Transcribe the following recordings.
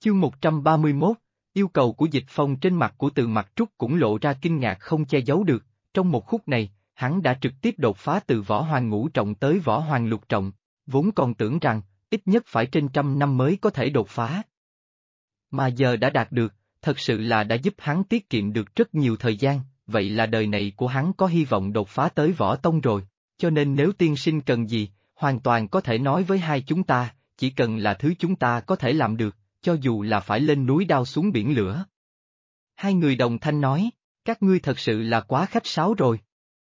Chương 131, yêu cầu của Dịch Phong. Trên mặt của Từ Mặc Trúc cũng lộ ra kinh ngạc không che giấu được, trong một khúc này, hắn đã trực tiếp đột phá từ võ hoàng ngũ trọng tới võ hoàng lục trọng, vốn còn tưởng rằng, ít nhất phải trên 100 năm mới có thể đột phá. Mà giờ đã đạt được, thật sự là đã giúp hắn tiết kiệm được rất nhiều thời gian, vậy là đời này của hắn có hy vọng đột phá tới võ tông rồi, cho nên nếu tiên sinh cần gì, hoàn toàn có thể nói với hai chúng ta, chỉ cần là thứ chúng ta có thể làm được, cho dù là phải lên núi đao xuống biển lửa. Hai người đồng thanh nói, các ngươi thật sự là quá khách sáo rồi.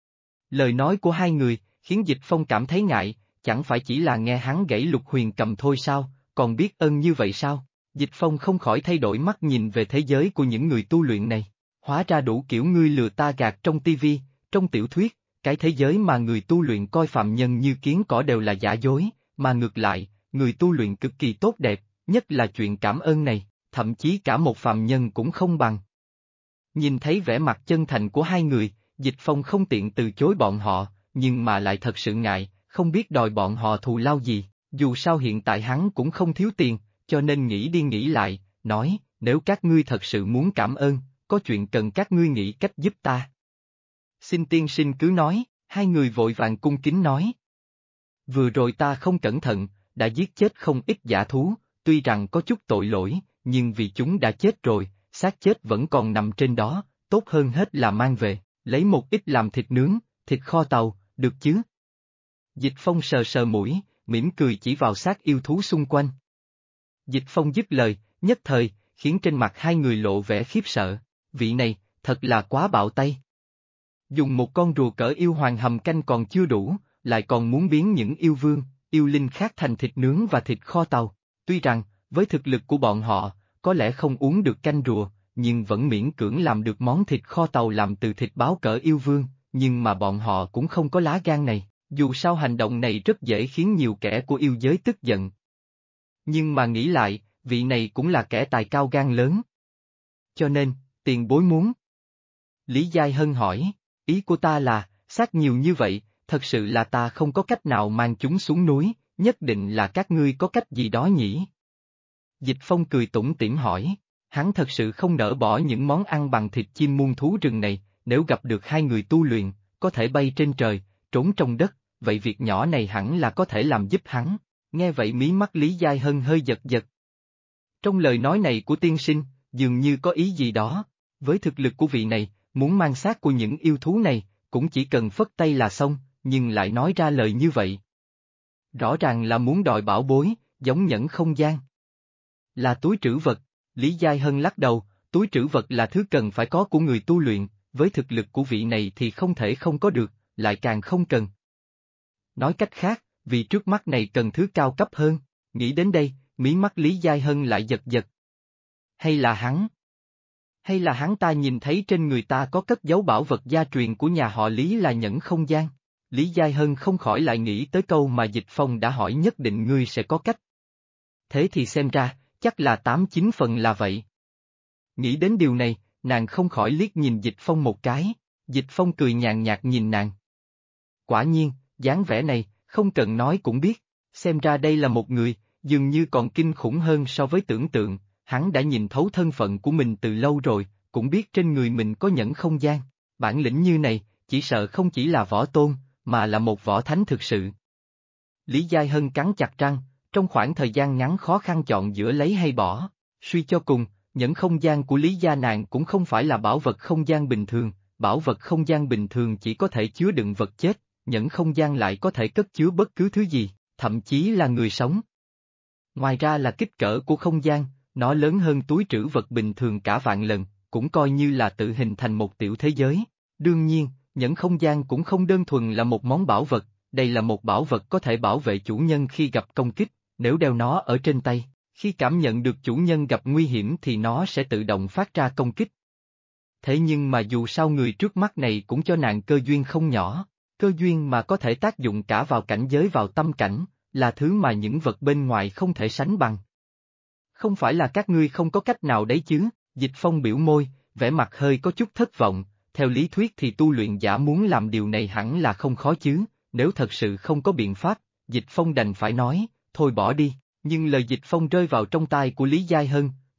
Lời nói của hai người, khiến Dịch Phong cảm thấy ngại, chẳng phải chỉ là nghe hắn gãy Lục Huyền Cầm thôi sao, còn biết ơn như vậy sao? Dịch Phong không khỏi thay đổi mắt nhìn về thế giới của những người tu luyện này, hóa ra đủ kiểu ngươi lừa ta gạt trong tivi, trong tiểu thuyết, cái thế giới mà người tu luyện coi phạm nhân như kiến cỏ đều là giả dối, mà ngược lại, người tu luyện cực kỳ tốt đẹp, nhất là chuyện cảm ơn này, thậm chí cả một phàm nhân cũng không bằng. Nhìn thấy vẻ mặt chân thành của hai người, Dịch Phong không tiện từ chối bọn họ, nhưng mà lại thật sự ngại, không biết đòi bọn họ thù lao gì, dù sao hiện tại hắn cũng không thiếu tiền, cho nên nghĩ đi nghĩ lại, nói, nếu các ngươi thật sự muốn cảm ơn, có chuyện cần các ngươi nghĩ cách giúp ta. Xin tiên sinh cứ nói, hai người vội vàng cung kính nói. Vừa rồi ta không cẩn thận, đã giết chết không ít dã thú, tuy rằng có chút tội lỗi, nhưng vì chúng đã chết rồi, xác chết vẫn còn nằm trên đó, tốt hơn hết là mang về, lấy một ít làm thịt nướng, thịt kho tàu, được chứ? Dịch Phong sờ sờ mũi, mỉm cười chỉ vào xác yêu thú xung quanh. Dịch Phong dứt lời, nhất thời, khiến trên mặt hai người lộ vẻ khiếp sợ, vị này, thật là quá bạo tay. Dùng một con rùa cỡ yêu hoàng hầm canh còn chưa đủ, lại còn muốn biến những yêu vương, yêu linh khác thành thịt nướng và thịt kho tàu. Tuy rằng, với thực lực của bọn họ, có lẽ không uống được canh rùa, nhưng vẫn miễn cưỡng làm được món thịt kho tàu làm từ thịt báo cỡ yêu vương, nhưng mà bọn họ cũng không có lá gan này, dù sao hành động này rất dễ khiến nhiều kẻ của yêu giới tức giận. Nhưng mà nghĩ lại, vị này cũng là kẻ tài cao gan lớn. Cho nên, tiền bối muốn. Lý Giai Hân hỏi, ý của ta là, xác nhiều như vậy, thật sự là ta không có cách nào mang chúng xuống núi, nhất định là các ngươi có cách gì đó nhỉ? Dịch Phong cười tủm tỉm hỏi, hắn thật sự không nỡ bỏ những món ăn bằng thịt chim muôn thú rừng này, nếu gặp được hai người tu luyện, có thể bay trên trời, trốn trong đất, vậy việc nhỏ này hẳn là có thể làm giúp hắn. Nghe vậy mí mắt Lý Giai Hân hơi giật giật. Trong lời nói này của tiên sinh, dường như có ý gì đó, với thực lực của vị này, muốn mang xác của những yêu thú này, cũng chỉ cần phất tay là xong, nhưng lại nói ra lời như vậy. Rõ ràng là muốn đòi bảo bối, giống nhẫn không gian. Là túi trữ vật, Lý Giai Hân lắc đầu, túi trữ vật là thứ cần phải có của người tu luyện, với thực lực của vị này thì không thể không có được, lại càng không cần. Nói cách khác, vì trước mắt này cần thứ cao cấp hơn, nghĩ đến đây, mí mắt Lý Giai Hân lại giật giật. Hay là hắn? Hay là hắn ta nhìn thấy trên người ta có cất giấu bảo vật gia truyền của nhà họ Lý là nhẫn không gian? Lý Giai Hân không khỏi lại nghĩ tới câu mà Dịch Phong đã hỏi nhất định ngươi sẽ có cách. Thế thì xem ra, chắc là 8-9 phần là vậy. Nghĩ đến điều này, nàng không khỏi liếc nhìn Dịch Phong một cái, Dịch Phong cười nhàn nhạt nhìn nàng. Quả nhiên, dáng vẻ này, không cần nói cũng biết, xem ra đây là một người, dường như còn kinh khủng hơn so với tưởng tượng, hắn đã nhìn thấu thân phận của mình từ lâu rồi, cũng biết trên người mình có nhẫn không gian, bản lĩnh như này, chỉ sợ không chỉ là võ tôn, mà là một võ thánh thực sự. Lý Giai Hân cắn chặt răng, trong khoảng thời gian ngắn khó khăn chọn giữa lấy hay bỏ, suy cho cùng, nhẫn không gian của Lý gia nàng cũng không phải là bảo vật không gian bình thường, bảo vật không gian bình thường chỉ có thể chứa đựng vật chết, nhẫn không gian lại có thể cất chứa bất cứ thứ gì, thậm chí là người sống. Ngoài ra là kích cỡ của không gian, nó lớn hơn túi trữ vật bình thường cả vạn lần, cũng coi như là tự hình thành một tiểu thế giới. Đương nhiên, nhẫn không gian cũng không đơn thuần là một món bảo vật, đây là một bảo vật có thể bảo vệ chủ nhân khi gặp công kích, nếu đeo nó ở trên tay, khi cảm nhận được chủ nhân gặp nguy hiểm thì nó sẽ tự động phát ra công kích. Thế nhưng mà dù sao người trước mắt này cũng cho nàng cơ duyên không nhỏ, cơ duyên mà có thể tác dụng cả vào cảnh giới vào tâm cảnh, là thứ mà những vật bên ngoài không thể sánh bằng. Không phải là các ngươi không có cách nào đấy chứ? Dịch Phong biểu môi, vẻ mặt hơi có chút thất vọng, theo lý thuyết thì tu luyện giả muốn làm điều này hẳn là không khó chứ, nếu thật sự không có biện pháp, Dịch Phong đành phải nói, thôi bỏ đi, nhưng lời Dịch Phong rơi vào trong tai của Lý Giai Hân,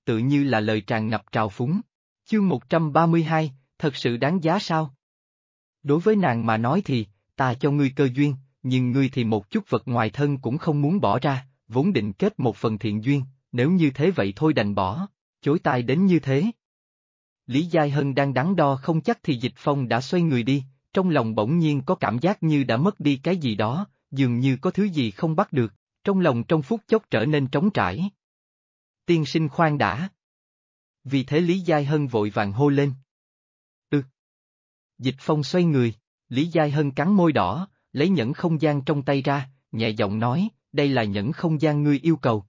tựa như là lời tràn ngập trào phúng. Chương 132, thật sự đáng giá sao? Đối với nàng mà nói thì, ta cho ngươi cơ duyên, nhưng ngươi thì một chút vật ngoài thân cũng không muốn bỏ ra, vốn định kết một phần thiện duyên, nếu như thế vậy thôi đành bỏ, chối tai đến như thế. Lý Giai Hân đang đắn đo không chắc thì Dịch Phong đã xoay người đi, trong lòng bỗng nhiên có cảm giác như đã mất đi cái gì đó, dường như có thứ gì không bắt được, trong lòng trong phút chốc trở nên trống trải. Tiên sinh khoan đã. Vì thế Lý Giai Hân vội vàng hô lên. Dịch Phong xoay người, Lý Giai Hân cắn môi đỏ, lấy nhẫn không gian trong tay ra, nhẹ giọng nói, đây là nhẫn không gian ngươi yêu cầu.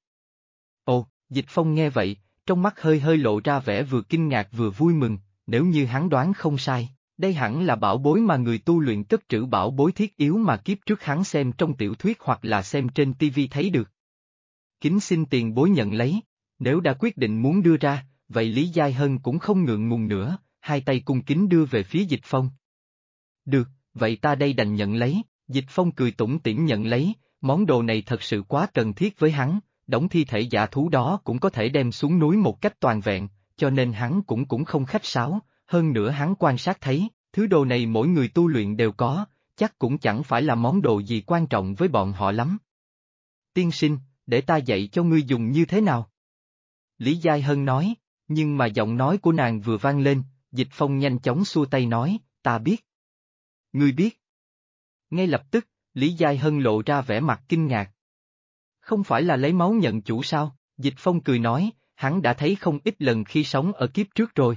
Ồ, Dịch Phong nghe vậy, trong mắt hơi hơi lộ ra vẻ vừa kinh ngạc vừa vui mừng, nếu như hắn đoán không sai, đây hẳn là bảo bối mà người tu luyện cất trữ bảo bối thiết yếu mà kiếp trước hắn xem trong tiểu thuyết hoặc là xem trên TV thấy được. Kính xin tiền bối nhận lấy, nếu đã quyết định muốn đưa ra, vậy Lý Giai Hân cũng không ngượng ngùng nữa, hai tay cung kính đưa về phía Dịch Phong. Được, vậy ta đây đành nhận lấy, Dịch Phong cười tủm tỉm nhận lấy, món đồ này thật sự quá cần thiết với hắn, đống thi thể dã thú đó cũng có thể đem xuống núi một cách toàn vẹn, cho nên hắn cũng không khách sáo, hơn nữa hắn quan sát thấy, thứ đồ này mỗi người tu luyện đều có, chắc cũng chẳng phải là món đồ gì quan trọng với bọn họ lắm. Tiên sinh, để ta dạy cho ngươi dùng như thế nào? Lý Giai Hân nói, nhưng mà giọng nói của nàng vừa vang lên, Dịch Phong nhanh chóng xua tay nói, ta biết. Ngươi biết. Ngay lập tức, Lý Giai Hân lộ ra vẻ mặt kinh ngạc. Không phải là lấy máu nhận chủ sao? Dịch Phong cười nói, hắn đã thấy không ít lần khi sống ở kiếp trước rồi.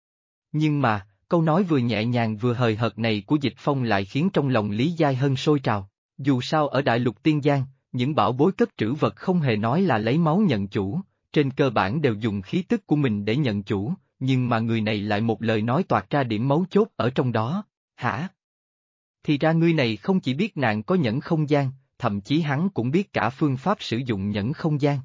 Nhưng mà, câu nói vừa nhẹ nhàng vừa hời hợt này của Dịch Phong lại khiến trong lòng Lý Giai Hân sôi trào. Dù sao ở Đại Lục Tiên Giang, những bảo bối cất trữ vật không hề nói là lấy máu nhận chủ, trên cơ bản đều dùng khí tức của mình để nhận chủ, nhưng mà người này lại một lời nói toạc ra điểm mấu chốt ở trong đó. Hả? Thì ra ngươi này không chỉ biết nàng có nhẫn không gian, thậm chí hắn cũng biết cả phương pháp sử dụng nhẫn không gian.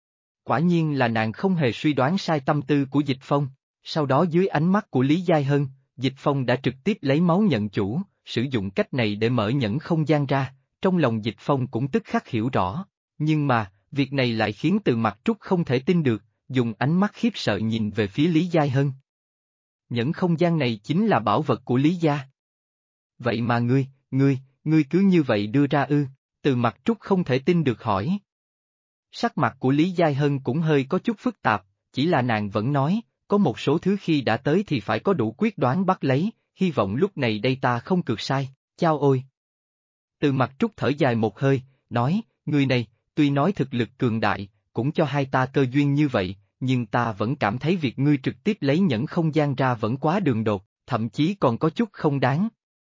Quả nhiên là nàng không hề suy đoán sai tâm tư của Dịch Phong, sau đó dưới ánh mắt của Lý Giai Hân, Dịch Phong đã trực tiếp lấy máu nhận chủ, sử dụng cách này để mở nhẫn không gian ra, trong lòng Dịch Phong cũng tức khắc hiểu rõ, nhưng mà, việc này lại khiến Từ Mặc Trúc không thể tin được, dùng ánh mắt khiếp sợ nhìn về phía Lý Giai Hân. Nhẫn không gian này chính là bảo vật của Lý gia. Vậy mà ngươi cứ như vậy đưa ra ư? Từ Mặc Trúc không thể tin được hỏi. Sắc mặt của Lý Giai Hân cũng hơi có chút phức tạp, chỉ là nàng vẫn nói, có một số thứ khi đã tới thì phải có đủ quyết đoán bắt lấy, hy vọng lúc này đây ta không cược sai, chao ôi. Từ Mặc Trúc thở dài một hơi, nói, người này, tuy nói thực lực cường đại, cũng cho hai ta cơ duyên như vậy, nhưng ta vẫn cảm thấy việc ngươi trực tiếp lấy nhẫn không gian ra vẫn quá đường đột, thậm chí còn có chút không đáng.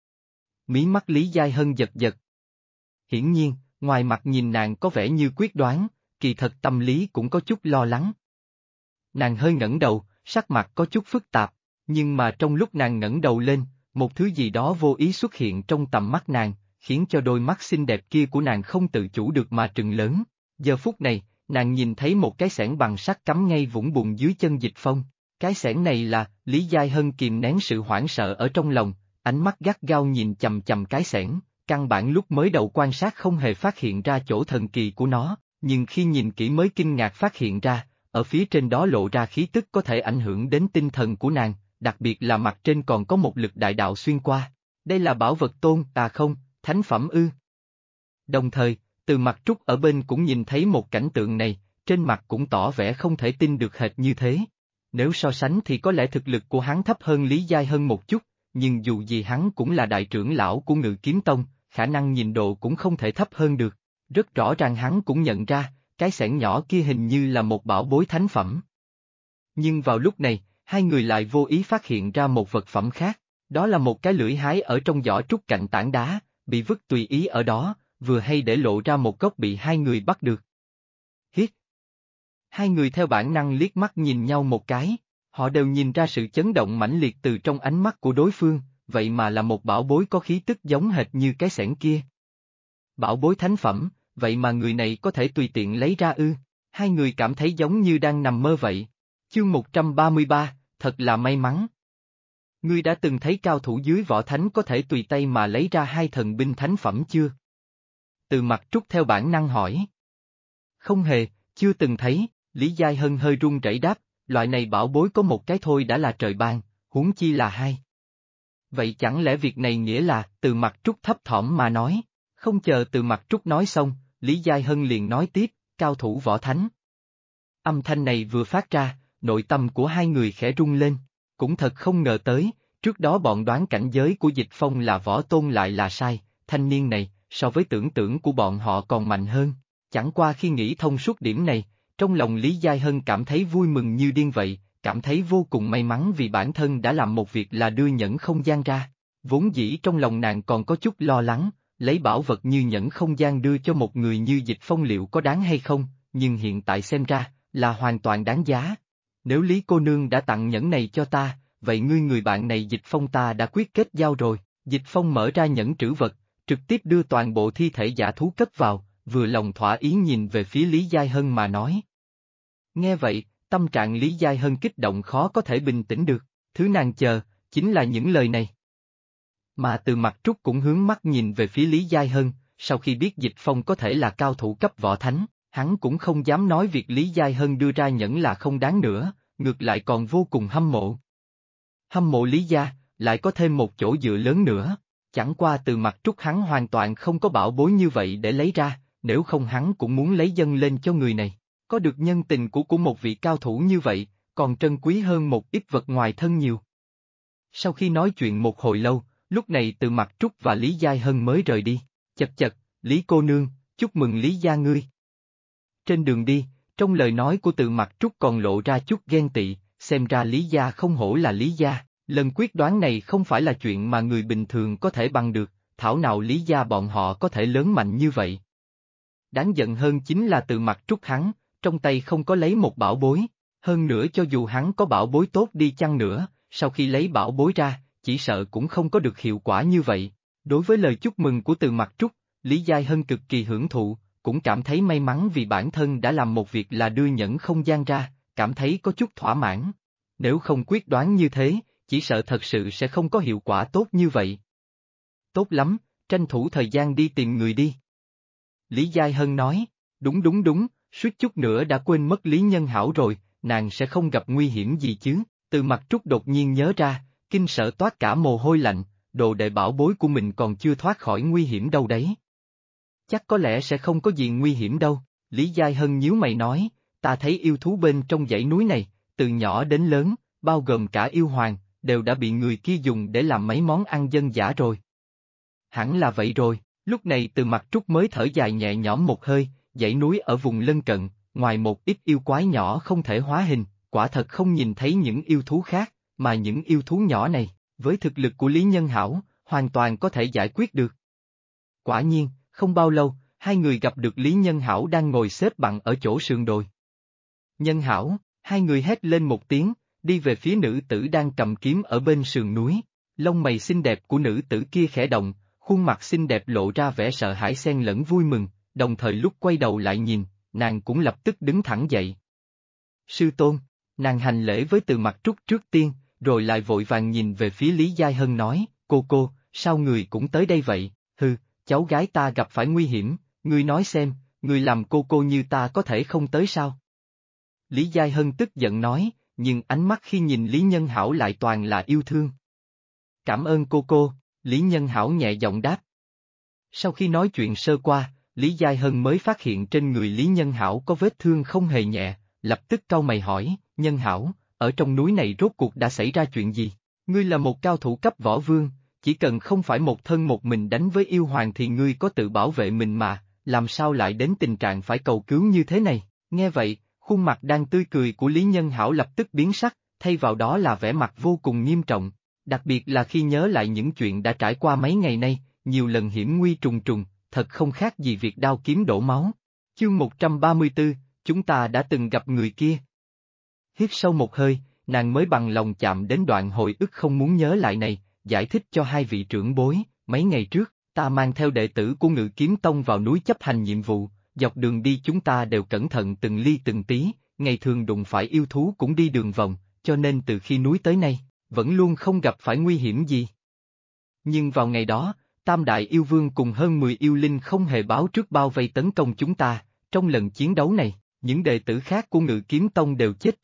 Mí mắt Lý Giai Hân giật giật. Hiển nhiên, ngoài mặt nhìn nàng có vẻ như quyết đoán, kỳ thật tâm lý cũng có chút lo lắng. Nàng hơi ngẩng đầu, sắc mặt có chút phức tạp, nhưng mà trong lúc nàng ngẩng đầu lên, một thứ gì đó vô ý xuất hiện trong tầm mắt nàng, khiến cho đôi mắt xinh đẹp kia của nàng không tự chủ được mà trừng lớn. Giờ phút này, nàng nhìn thấy một cái xẻng bằng sắt cắm ngay vũng bùn dưới chân Dịch Phong. Cái xẻng này là, Lý Giai Hân kìm nén sự hoảng sợ ở trong lòng, ánh mắt gắt gao nhìn chằm chằm cái xẻng, căn bản lúc mới đầu quan sát không hề phát hiện ra chỗ thần kỳ của nó, nhưng khi nhìn kỹ mới kinh ngạc phát hiện ra, ở phía trên đó lộ ra khí tức có thể ảnh hưởng đến tinh thần của nàng, đặc biệt là mặt trên còn có một lực đại đạo xuyên qua. Đây là bảo vật tôn, không, thánh phẩm ư. Đồng thời, Từ Mặc Trúc ở bên cũng nhìn thấy một cảnh tượng này, trên mặt cũng tỏ vẻ không thể tin được hệt như thế. Nếu so sánh thì có lẽ thực lực của hắn thấp hơn Lý Giai Hân một chút, nhưng dù gì hắn cũng là đại trưởng lão của Ngự Kiếm Tông, khả năng nhìn độ cũng không thể thấp hơn được. Rất rõ ràng hắn cũng nhận ra, cái xẻng nhỏ kia hình như là một bảo bối thánh phẩm. Nhưng vào lúc này, hai người lại vô ý phát hiện ra một vật phẩm khác, đó là một cái lưỡi hái ở trong giỏ trúc cạnh tảng đá, bị vứt tùy ý ở đó, vừa hay để lộ ra một góc bị hai người bắt được. Hít! Hai người theo bản năng liếc mắt nhìn nhau một cái, họ đều nhìn ra sự chấn động mãnh liệt từ trong ánh mắt của đối phương, vậy mà là một bảo bối có khí tức giống hệt như cái xẻng kia. Bảo bối thánh phẩm, vậy mà người này có thể tùy tiện lấy ra ư? Hai người cảm thấy giống như đang nằm mơ vậy. Chương 133, thật là may mắn. Ngươi đã từng thấy cao thủ dưới võ thánh có thể tùy tay mà lấy ra hai thần binh thánh phẩm chưa? Từ Mặc Trúc theo bản năng hỏi. Không hề, chưa từng thấy, Lý Giai Hân hơi run rẩy đáp, loại này bảo bối có một cái thôi đã là trời ban, huống chi là hai. Vậy chẳng lẽ việc này nghĩa là, Từ Mặc Trúc thấp thỏm mà nói, không chờ Từ Mặc Trúc nói xong, Lý Giai Hân liền nói tiếp, cao thủ võ thánh. Âm thanh này vừa phát ra, nội tâm của hai người khẽ rung lên, cũng thật không ngờ tới, trước đó bọn đoán cảnh giới của Dịch Phong là võ tôn lại là sai, thanh niên này, so với tưởng tượng của bọn họ còn mạnh hơn, chẳng qua khi nghĩ thông suốt điểm này, trong lòng Lý Giai Hân cảm thấy vui mừng như điên vậy, cảm thấy vô cùng may mắn vì bản thân đã làm một việc là đưa nhẫn không gian ra, vốn dĩ trong lòng nàng còn có chút lo lắng, lấy bảo vật như nhẫn không gian đưa cho một người như Dịch Phong liệu có đáng hay không, nhưng hiện tại xem ra, là hoàn toàn đáng giá. Nếu Lý cô nương đã tặng nhẫn này cho ta, vậy người bạn này Dịch Phong ta đã quyết kết giao rồi. Dịch Phong mở ra nhẫn trữ vật, trực tiếp đưa toàn bộ thi thể giả thú cất vào, vừa lòng thỏa ý nhìn về phía Lý Giai Hân mà nói. Nghe vậy, tâm trạng Lý Giai Hân kích động khó có thể bình tĩnh được, thứ nàng chờ, chính là những lời này. Mà Từ Mặc Trúc cũng hướng mắt nhìn về phía Lý Giai Hân, sau khi biết Dịch Phong có thể là cao thủ cấp võ thánh, hắn cũng không dám nói việc Lý Giai Hân đưa ra nhẫn là không đáng nữa, ngược lại còn vô cùng hâm mộ. Hâm mộ Lý gia, lại có thêm một chỗ dựa lớn nữa, chẳng qua Từ Mặc Trúc hắn hoàn toàn không có bảo bối như vậy để lấy ra, nếu không hắn cũng muốn lấy dâng lên cho người này, có được nhân tình của một vị cao thủ như vậy, còn trân quý hơn một ít vật ngoài thân nhiều. Sau khi nói chuyện một hồi lâu, lúc này Từ Mặc Trúc và Lý Giai Hân mới rời đi, chật chật, Lý cô nương, chúc mừng Lý gia ngươi. Trên đường đi, trong lời nói của Từ Mặc Trúc còn lộ ra chút ghen tị, xem ra Lý gia không hổ là Lý gia, lần quyết đoán này không phải là chuyện mà người bình thường có thể bằng được, thảo nào Lý gia bọn họ có thể lớn mạnh như vậy. Đáng giận hơn chính là Từ Mặc Trúc hắn, trong tay không có lấy một bảo bối, hơn nữa cho dù hắn có bảo bối tốt đi chăng nữa, sau khi lấy bảo bối ra, chỉ sợ cũng không có được hiệu quả như vậy. Đối với lời chúc mừng của Từ Mặc Trúc, Lý Giai Hân cực kỳ hưởng thụ, cũng cảm thấy may mắn vì bản thân đã làm một việc là đưa nhẫn không gian ra, cảm thấy có chút thỏa mãn. Nếu không quyết đoán như thế, chỉ sợ thật sự sẽ không có hiệu quả tốt như vậy. Tốt lắm, tranh thủ thời gian đi tìm người đi. Lý Giai Hân nói, đúng, suýt chút nữa đã quên mất Lý Nhân Hảo rồi, nàng sẽ không gặp nguy hiểm gì chứ. Từ Mặc Trúc đột nhiên nhớ ra, kinh sợ toát cả mồ hôi lạnh, đồ đệ bảo bối của mình còn chưa thoát khỏi nguy hiểm đâu đấy. Chắc có lẽ sẽ không có gì nguy hiểm đâu, Lý Giai Hân nhíu mày nói, ta thấy yêu thú bên trong dãy núi này, từ nhỏ đến lớn, bao gồm cả yêu hoàng, đều đã bị người kia dùng để làm mấy món ăn dân dã rồi. Hẳn là vậy rồi, lúc này Từ Mặc Trúc mới thở dài nhẹ nhõm một hơi, dãy núi ở vùng lân cận, ngoài một ít yêu quái nhỏ không thể hóa hình, quả thật không nhìn thấy những yêu thú khác, mà những yêu thú nhỏ này, với thực lực của Lý Nhân Hảo, hoàn toàn có thể giải quyết được. Quả nhiên, không bao lâu, hai người gặp được Lý Nhân Hảo đang ngồi xếp bằng ở chỗ sườn đồi. Nhân Hảo, hai người hét lên một tiếng, đi về phía nữ tử đang cầm kiếm ở bên sườn núi, lông mày xinh đẹp của nữ tử kia khẽ động, khuôn mặt xinh đẹp lộ ra vẻ sợ hãi xen lẫn vui mừng, đồng thời lúc quay đầu lại nhìn, nàng cũng lập tức đứng thẳng dậy. Sư tôn, nàng hành lễ với Từ Mặc Trúc trước tiên, rồi lại vội vàng nhìn về phía Lý Giai Hân nói, cô, sao người cũng tới đây vậy, hừ, cháu gái ta gặp phải nguy hiểm, ngươi nói xem, ngươi làm cô như ta có thể không tới sao? Lý Giai Hân tức giận nói, nhưng ánh mắt khi nhìn Lý Nhân Hảo lại toàn là yêu thương. Cảm ơn cô, Lý Nhân Hảo nhẹ giọng đáp. Sau khi nói chuyện sơ qua, Lý Giai Hân mới phát hiện trên người Lý Nhân Hảo có vết thương không hề nhẹ, lập tức cau mày hỏi, Nhân Hảo, ở trong núi này rốt cuộc đã xảy ra chuyện gì? Ngươi là một cao thủ cấp võ vương, chỉ cần không phải một thân một mình đánh với yêu hoàng thì ngươi có tự bảo vệ mình mà, làm sao lại đến tình trạng phải cầu cứu như thế này? Nghe vậy, khuôn mặt đang tươi cười của Lý Nhân Hảo lập tức biến sắc, thay vào đó là vẻ mặt vô cùng nghiêm trọng, đặc biệt là khi nhớ lại những chuyện đã trải qua mấy ngày nay, nhiều lần hiểm nguy trùng trùng, thật không khác gì việc đao kiếm đổ máu. Chương 134, chúng ta đã từng gặp người kia. Hít sâu một hơi, nàng mới bằng lòng chạm đến đoạn hồi ức không muốn nhớ lại này, giải thích cho hai vị trưởng bối, mấy ngày trước, ta mang theo đệ tử của Ngự Kiếm Tông vào núi chấp hành nhiệm vụ, dọc đường đi chúng ta đều cẩn thận từng ly từng tí, ngày thường đụng phải yêu thú cũng đi đường vòng, cho nên từ khi núi tới nay, vẫn luôn không gặp phải nguy hiểm gì. Nhưng vào ngày đó, Tam Đại Yêu Vương cùng hơn 10 yêu linh không hề báo trước bao vây tấn công chúng ta, trong lần chiến đấu này, những đệ tử khác của Ngự Kiếm Tông đều chết trận,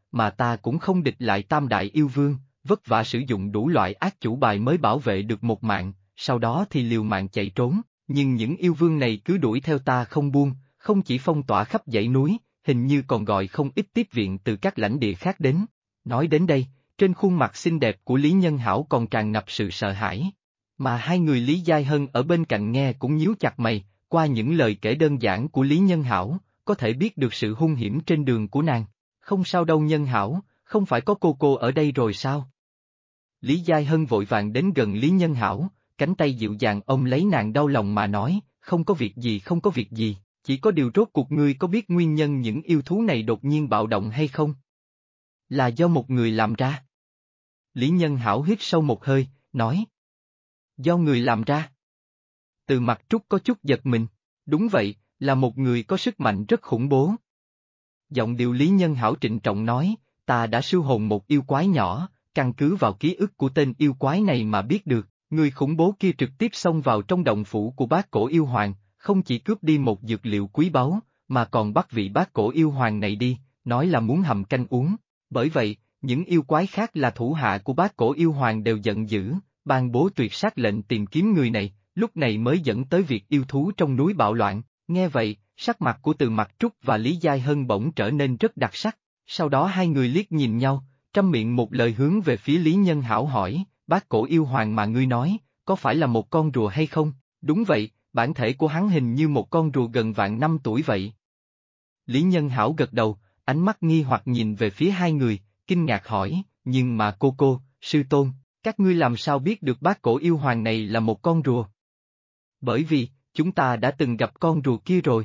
mà ta cũng không địch lại tam đại yêu vương, vất vả sử dụng đủ loại ác chủ bài mới bảo vệ được một mạng, sau đó thì liều mạng chạy trốn, nhưng những yêu vương này cứ đuổi theo ta không buông, không chỉ phong tỏa khắp dãy núi, hình như còn gọi không ít tiếp viện từ các lãnh địa khác đến. Nói đến đây, trên khuôn mặt xinh đẹp của Lý Nhân Hảo còn tràn ngập sự sợ hãi. Mà hai người Lý Giai Hân ở bên cạnh nghe cũng nhíu chặt mày, qua những lời kể đơn giản của Lý Nhân Hảo, có thể biết được sự hung hiểm trên đường của nàng. Không sao đâu Nhân Hảo, không phải có cô ở đây rồi sao? Lý Giai Hân vội vàng đến gần Lý Nhân Hảo, cánh tay dịu dàng ôm lấy nàng đau lòng mà nói, không có việc gì không có việc gì, chỉ có điều rốt cuộc ngươi có biết nguyên nhân những yêu thú này đột nhiên bạo động hay không? Là do một người làm ra. Lý Nhân Hảo hít sâu một hơi, nói. Do người làm ra. Từ Mặc Trúc có chút giật mình, đúng vậy, là một người có sức mạnh rất khủng bố. Giọng điệu Lý Nhân Hảo trịnh trọng nói, ta đã siêu hồn một yêu quái nhỏ, căn cứ vào ký ức của tên yêu quái này mà biết được, người khủng bố kia trực tiếp xông vào trong động phủ của bác cổ yêu hoàng, không chỉ cướp đi một dược liệu quý báu, mà còn bắt vị bác cổ yêu hoàng này đi, nói là muốn hầm canh uống. Bởi vậy, những yêu quái khác là thủ hạ của bác cổ yêu hoàng đều giận dữ, ban bố tuyệt sát lệnh tìm kiếm người này, lúc này mới dẫn tới việc yêu thú trong núi bạo loạn. Nghe vậy, sắc mặt của Từ Mặc Trúc và Lý Giai Hân bỗng trở nên rất đặc sắc, sau đó hai người liếc nhìn nhau, trăm miệng một lời hướng về phía Lý Nhân Hảo hỏi, bác cổ yêu hoàng mà ngươi nói, có phải là một con rùa hay không? Đúng vậy, bản thể của hắn hình như một con rùa gần vạn năm tuổi vậy. Lý Nhân Hảo gật đầu, ánh mắt nghi hoặc nhìn về phía hai người, kinh ngạc hỏi, nhưng mà cô, sư tôn, các ngươi làm sao biết được bác cổ yêu hoàng này là một con rùa? Bởi vì, chúng ta đã từng gặp con rùa kia rồi.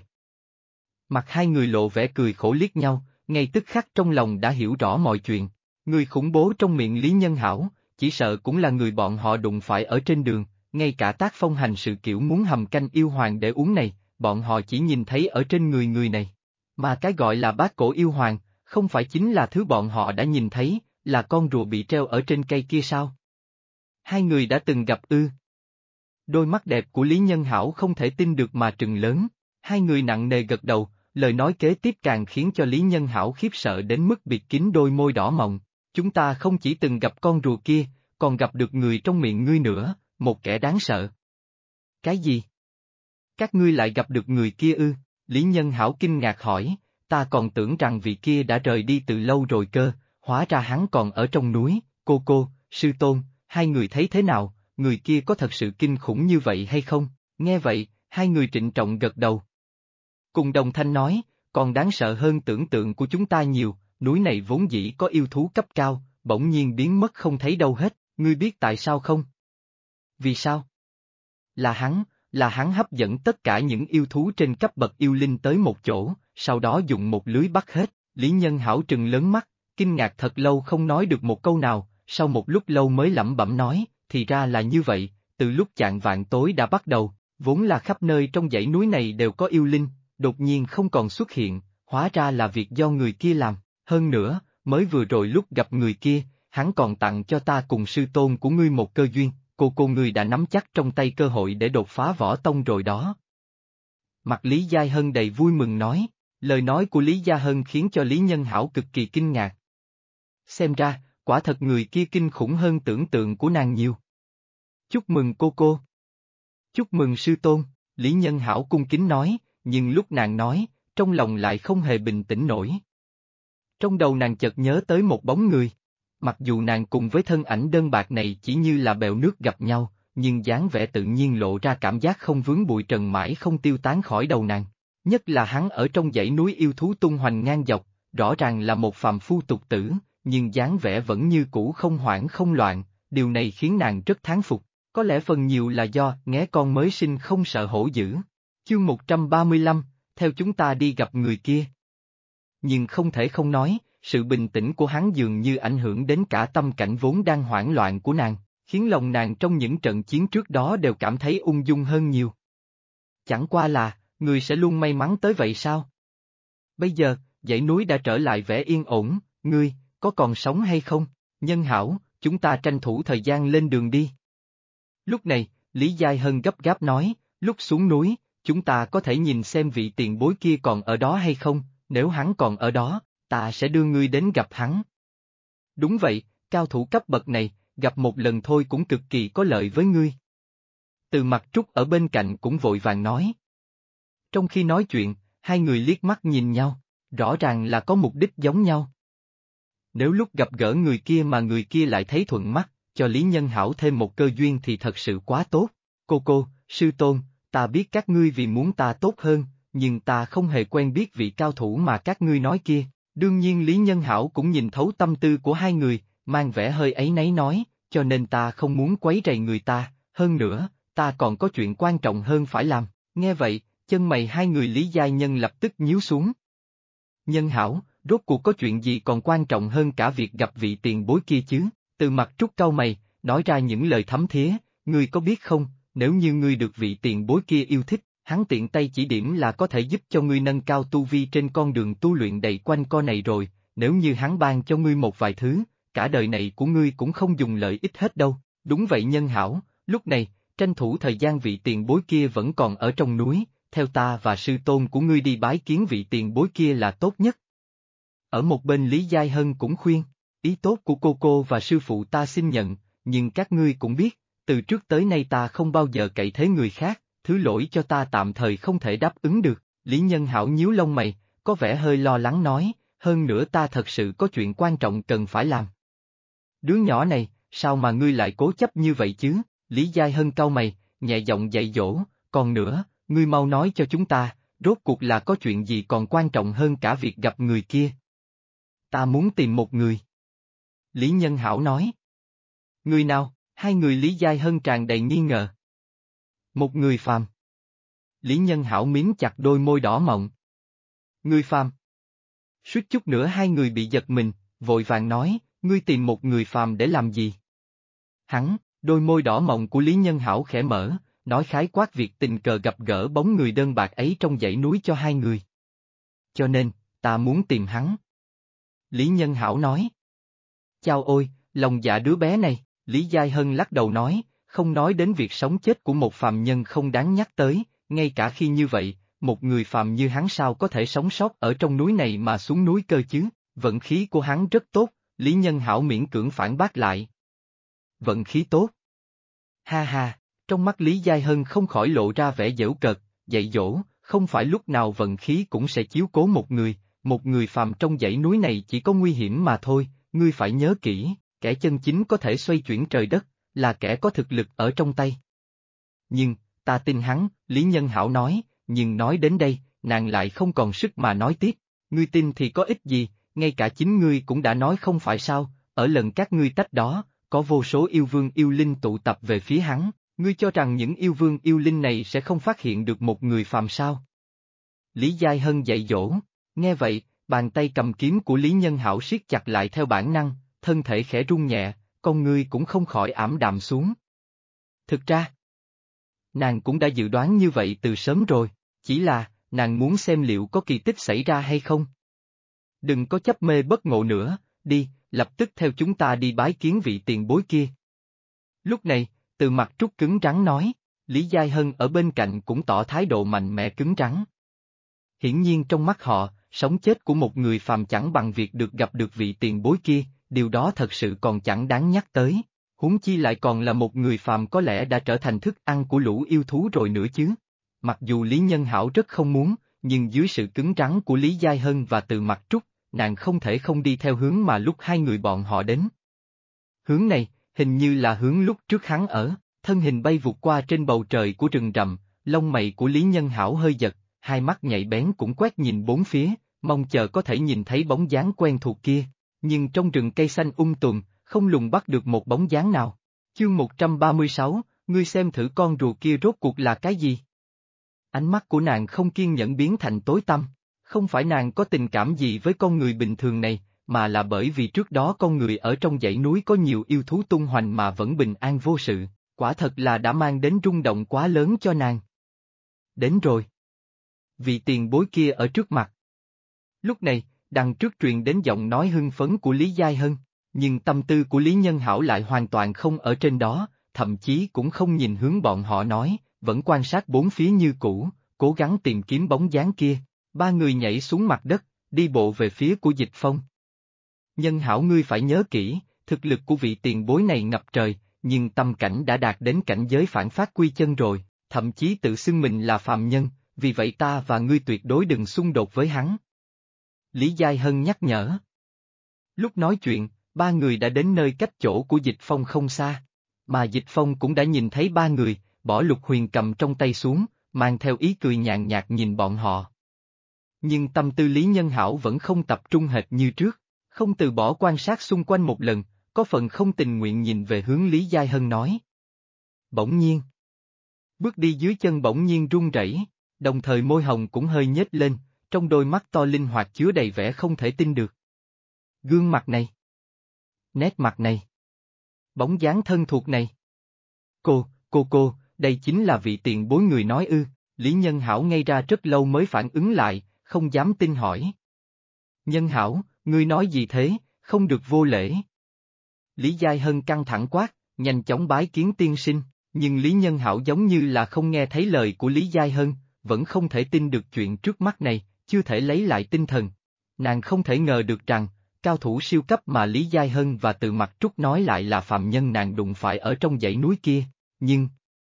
Mặt hai người lộ vẻ cười khổ liếc nhau, ngay tức khắc trong lòng đã hiểu rõ mọi chuyện. Người khủng bố trong miệng Lý Nhân Hảo, chỉ sợ cũng là người bọn họ đụng phải ở trên đường, ngay cả tác phong hành sự kiểu muốn hầm canh yêu hoàng để uống này, bọn họ chỉ nhìn thấy ở trên người này. Mà cái gọi là bác cổ yêu hoàng, không phải chính là thứ bọn họ đã nhìn thấy, là con rùa bị treo ở trên cây kia sao? Hai người đã từng gặp ư? Đôi mắt đẹp của Lý Nhân Hảo không thể tin được mà trừng lớn, hai người nặng nề gật đầu, lời nói kế tiếp càng khiến cho Lý Nhân Hảo khiếp sợ đến mức bịt kín đôi môi đỏ mọng. Chúng ta không chỉ từng gặp con rùa kia, còn gặp được người trong miệng ngươi nữa, một kẻ đáng sợ. Cái gì? Các ngươi lại gặp được người kia ư? Lý Nhân Hảo kinh ngạc hỏi, ta còn tưởng rằng vị kia đã rời đi từ lâu rồi cơ, hóa ra hắn còn ở trong núi, cô, sư tôn, hai người thấy thế nào, người kia có thật sự kinh khủng như vậy hay không? Nghe vậy, hai người trịnh trọng gật đầu. Cùng đồng thanh nói, còn đáng sợ hơn tưởng tượng của chúng ta nhiều, núi này vốn dĩ có yêu thú cấp cao, bỗng nhiên biến mất không thấy đâu hết, ngươi biết tại sao không? Vì sao? Là hắn hấp dẫn tất cả những yêu thú trên cấp bậc yêu linh tới một chỗ, sau đó dùng một lưới bắt hết, Lý Nhân Hảo trừng lớn mắt, kinh ngạc thật lâu không nói được một câu nào, sau một lúc lâu mới lẩm bẩm nói, thì ra là như vậy, từ lúc chạng vạng tối đã bắt đầu, vốn là khắp nơi trong dãy núi này đều có yêu linh, đột nhiên không còn xuất hiện, hóa ra là việc do người kia làm, hơn nữa, mới vừa rồi lúc gặp người kia, hắn còn tặng cho ta cùng sư tôn của ngươi một cơ duyên, cô ngươi đã nắm chắc trong tay cơ hội để đột phá võ tông rồi đó. Mặt Lý Giai Hân đầy vui mừng nói, lời nói của Lý Gia Hân khiến cho Lý Nhân Hảo cực kỳ kinh ngạc. Xem ra, quả thật người kia kinh khủng hơn tưởng tượng của nàng nhiều. Chúc mừng cô. Chúc mừng sư tôn, Lý Nhân Hảo cung kính nói, nhưng lúc nàng nói, trong lòng lại không hề bình tĩnh nổi. Trong đầu nàng chợt nhớ tới một bóng người. Mặc dù nàng cùng với thân ảnh đơn bạc này chỉ như là bèo nước gặp nhau, nhưng dáng vẻ tự nhiên lộ ra cảm giác không vướng bụi trần mãi không tiêu tán khỏi đầu nàng. Nhất là hắn ở trong dãy núi yêu thú tung hoành ngang dọc, rõ ràng là một phàm phu tục tử, nhưng dáng vẻ vẫn như cũ không hoảng không loạn, điều này khiến nàng rất thán phục. Có lẽ phần nhiều là do nghé con mới sinh không sợ hổ dữ. Chương 135, theo chúng ta đi gặp người kia. Nhưng không thể không nói, sự bình tĩnh của hắn dường như ảnh hưởng đến cả tâm cảnh vốn đang hoảng loạn của nàng, khiến lòng nàng trong những trận chiến trước đó đều cảm thấy ung dung hơn nhiều. Chẳng qua là, người sẽ luôn may mắn tới vậy sao? Bây giờ, dãy núi đã trở lại vẻ yên ổn, ngươi, có còn sống hay không? Nhân Hảo, chúng ta tranh thủ thời gian lên đường đi. Lúc này, Lý Giai Hân gấp gáp nói, lúc xuống núi, chúng ta có thể nhìn xem vị tiền bối kia còn ở đó hay không, nếu hắn còn ở đó, ta sẽ đưa ngươi đến gặp hắn. Đúng vậy, cao thủ cấp bậc này, gặp một lần thôi cũng cực kỳ có lợi với ngươi. Từ Mặc Trúc ở bên cạnh cũng vội vàng nói. Trong khi nói chuyện, hai người liếc mắt nhìn nhau, rõ ràng là có mục đích giống nhau. Nếu lúc gặp gỡ người kia mà người kia lại thấy thuận mắt, cho Lý Nhân Hảo thêm một cơ duyên thì thật sự quá tốt. Cô, sư tôn, ta biết các ngươi vì muốn ta tốt hơn, nhưng ta không hề quen biết vị cao thủ mà các ngươi nói kia. Đương nhiên Lý Nhân Hảo cũng nhìn thấu tâm tư của hai người, mang vẻ hơi áy náy nói, cho nên ta không muốn quấy rầy người ta, hơn nữa, ta còn có chuyện quan trọng hơn phải làm. Nghe vậy, chân mày hai người Lý giai nhân lập tức nhíu xuống. Nhân Hảo, rốt cuộc có chuyện gì còn quan trọng hơn cả việc gặp vị tiền bối kia chứ? Từ Mặc Trúc cau mày, nói ra những lời thấm thía, ngươi có biết không, nếu như ngươi được vị tiền bối kia yêu thích, hắn tiện tay chỉ điểm là có thể giúp cho ngươi nâng cao tu vi trên con đường tu luyện đầy quanh co này rồi, nếu như hắn ban cho ngươi một vài thứ, cả đời này của ngươi cũng không dùng lợi ích hết đâu. Đúng vậy Nhân Hảo, lúc này, tranh thủ thời gian vị tiền bối kia vẫn còn ở trong núi, theo ta và sư tôn của ngươi đi bái kiến vị tiền bối kia là tốt nhất. Ở một bên Lý Giai Hân cũng khuyên, ý tốt của cô và sư phụ ta xin nhận, nhưng các ngươi cũng biết, từ trước tới nay ta không bao giờ cậy thế người khác, thứ lỗi cho ta tạm thời không thể đáp ứng được. Lý Nhân Hảo nhíu lông mày, có vẻ hơi lo lắng nói, hơn nữa ta thật sự có chuyện quan trọng cần phải làm. Đứa nhỏ này, sao mà ngươi lại cố chấp như vậy chứ? Lý Giai Hân cau mày, nhẹ giọng dạy dỗ, còn nữa, ngươi mau nói cho chúng ta, rốt cuộc là có chuyện gì còn quan trọng hơn cả việc gặp người kia. Ta muốn tìm một người. Lý Nhân Hảo nói. Người nào? Hai người Lý Giai Hân tràn đầy nghi ngờ. Một người phàm. Lý Nhân Hảo miếm chặt đôi môi đỏ mọng. Người phàm. Suýt chút nữa hai người bị giật mình, vội vàng nói, ngươi tìm một người phàm để làm gì? Hắn, đôi môi đỏ mọng của Lý Nhân Hảo khẽ mở, nói khái quát việc tình cờ gặp gỡ bóng người đơn bạc ấy trong dãy núi cho hai người. Cho nên, ta muốn tìm hắn. Lý Nhân Hảo nói. Chao ôi, lòng dạ đứa bé này, Lý Giai Hân lắc đầu nói, không nói đến việc sống chết của một phàm nhân không đáng nhắc tới, ngay cả khi như vậy, một người phàm như hắn sao có thể sống sót ở trong núi này mà xuống núi cơ chứ, vận khí của hắn rất tốt, Lý Nhân Hảo miễn cưỡng phản bác lại. Vận khí tốt? Ha ha, trong mắt Lý Giai Hân không khỏi lộ ra vẻ giễu cợt, dạy dỗ, không phải lúc nào vận khí cũng sẽ chiếu cố một người phàm trong dãy núi này chỉ có nguy hiểm mà thôi, ngươi phải nhớ kỹ, kẻ chân chính có thể xoay chuyển trời đất, là kẻ có thực lực ở trong tay. Nhưng, ta tin hắn, Lý Nhân Hảo nói, nhưng nói đến đây, nàng lại không còn sức mà nói tiếp, ngươi tin thì có ích gì, ngay cả chính ngươi cũng đã nói không phải sao, ở lần các ngươi tách đó, có vô số yêu vương yêu linh tụ tập về phía hắn, ngươi cho rằng những yêu vương yêu linh này sẽ không phát hiện được một người phàm sao? Lý Giai Hân dạy dỗ, nghe vậy, bàn tay cầm kiếm của Lý Nhân Hảo siết chặt lại theo bản năng, thân thể khẽ rung nhẹ, con ngươi cũng không khỏi ảm đạm xuống. Thực ra, nàng cũng đã dự đoán như vậy từ sớm rồi, chỉ là, nàng muốn xem liệu có kỳ tích xảy ra hay không. Đừng có chấp mê bất ngộ nữa, đi, lập tức theo chúng ta đi bái kiến vị tiền bối kia. Lúc này, Từ Mặc Trúc cứng rắn nói, Lý Giai Hân ở bên cạnh cũng tỏ thái độ mạnh mẽ cứng rắn. Hiển nhiên trong mắt họ, sống chết của một người phàm chẳng bằng việc được gặp được vị tiền bối kia, điều đó thật sự còn chẳng đáng nhắc tới, huống chi lại còn là một người phàm có lẽ đã trở thành thức ăn của lũ yêu thú rồi nữa chứ. Mặc dù Lý Nhân Hảo rất không muốn, nhưng dưới sự cứng rắn của Lý Giai Hân và Từ Mặc Trúc, nàng không thể không đi theo hướng mà lúc hai người bọn họ đến. Hướng này, hình như là hướng lúc trước hắn ở, thân hình bay vụt qua trên bầu trời của rừng rậm, lông mày của Lý Nhân Hảo hơi giật, hai mắt nhạy bén cũng quét nhìn bốn phía, mong chờ có thể nhìn thấy bóng dáng quen thuộc kia, nhưng trong rừng cây xanh tùm, không lùng bắt được một bóng dáng nào. Chương 136, ngươi xem thử con rùa kia rốt cuộc là cái gì? Ánh mắt của nàng không kiên nhẫn biến thành tối tăm, không phải nàng có tình cảm gì với con người bình thường này, mà là bởi vì trước đó con người ở trong dãy núi có nhiều yêu thú tung hoành mà vẫn bình an vô sự, quả thật là đã mang đến rung động quá lớn cho nàng. Đến rồi. Vị tiền bối kia ở trước mặt. Lúc này, đằng trước truyền đến giọng nói hưng phấn của Lý Giai Hân, nhưng tâm tư của Lý Nhân Hảo lại hoàn toàn không ở trên đó, thậm chí cũng không nhìn hướng bọn họ nói, vẫn quan sát bốn phía như cũ, cố gắng tìm kiếm bóng dáng kia. Ba người nhảy xuống mặt đất, đi bộ về phía của Dịch Phong. Nhân Hảo, ngươi phải nhớ kỹ, thực lực của vị tiền bối này ngập trời, nhưng tâm cảnh đã đạt đến cảnh giới phản phát quy chân rồi, thậm chí tự xưng mình là phàm nhân, vì vậy ta và ngươi tuyệt đối đừng xung đột với hắn. Lý Giai Hân nhắc nhở. Lúc nói chuyện, ba người đã đến nơi cách chỗ của Dịch Phong không xa, mà Dịch Phong cũng đã nhìn thấy ba người, bỏ Lục Huyền cầm trong tay xuống, mang theo ý cười nhàn nhạt nhìn bọn họ. Nhưng tâm tư Lý Nhân Hảo vẫn không tập trung hệt như trước, không từ bỏ quan sát xung quanh một lần, có phần không tình nguyện nhìn về hướng Lý Giai Hân nói. Bỗng nhiên. Bước đi dưới chân bỗng nhiên run rẩy, đồng thời môi hồng cũng hơi nhếch lên, trong đôi mắt to linh hoạt chứa đầy vẻ không thể tin được. Gương mặt này. Nét mặt này. Bóng dáng thân thuộc này. Cô, đây chính là vị tiền bối người nói ư? Lý Nhân Hảo ngây ra rất lâu mới phản ứng lại, không dám tin hỏi. Nhân Hảo, ngươi nói gì thế, không được vô lễ. Lý Giai Hân căng thẳng quát, nhanh chóng bái kiến tiên sinh, nhưng Lý Nhân Hảo giống như là không nghe thấy lời của Lý Giai Hân, vẫn không thể tin được chuyện trước mắt này, chưa thể lấy lại tinh thần. Nàng không thể ngờ được rằng, cao thủ siêu cấp mà Lý Giai Hân và Từ Mặc Trúc nói lại là phàm nhân nàng đụng phải ở trong dãy núi kia, nhưng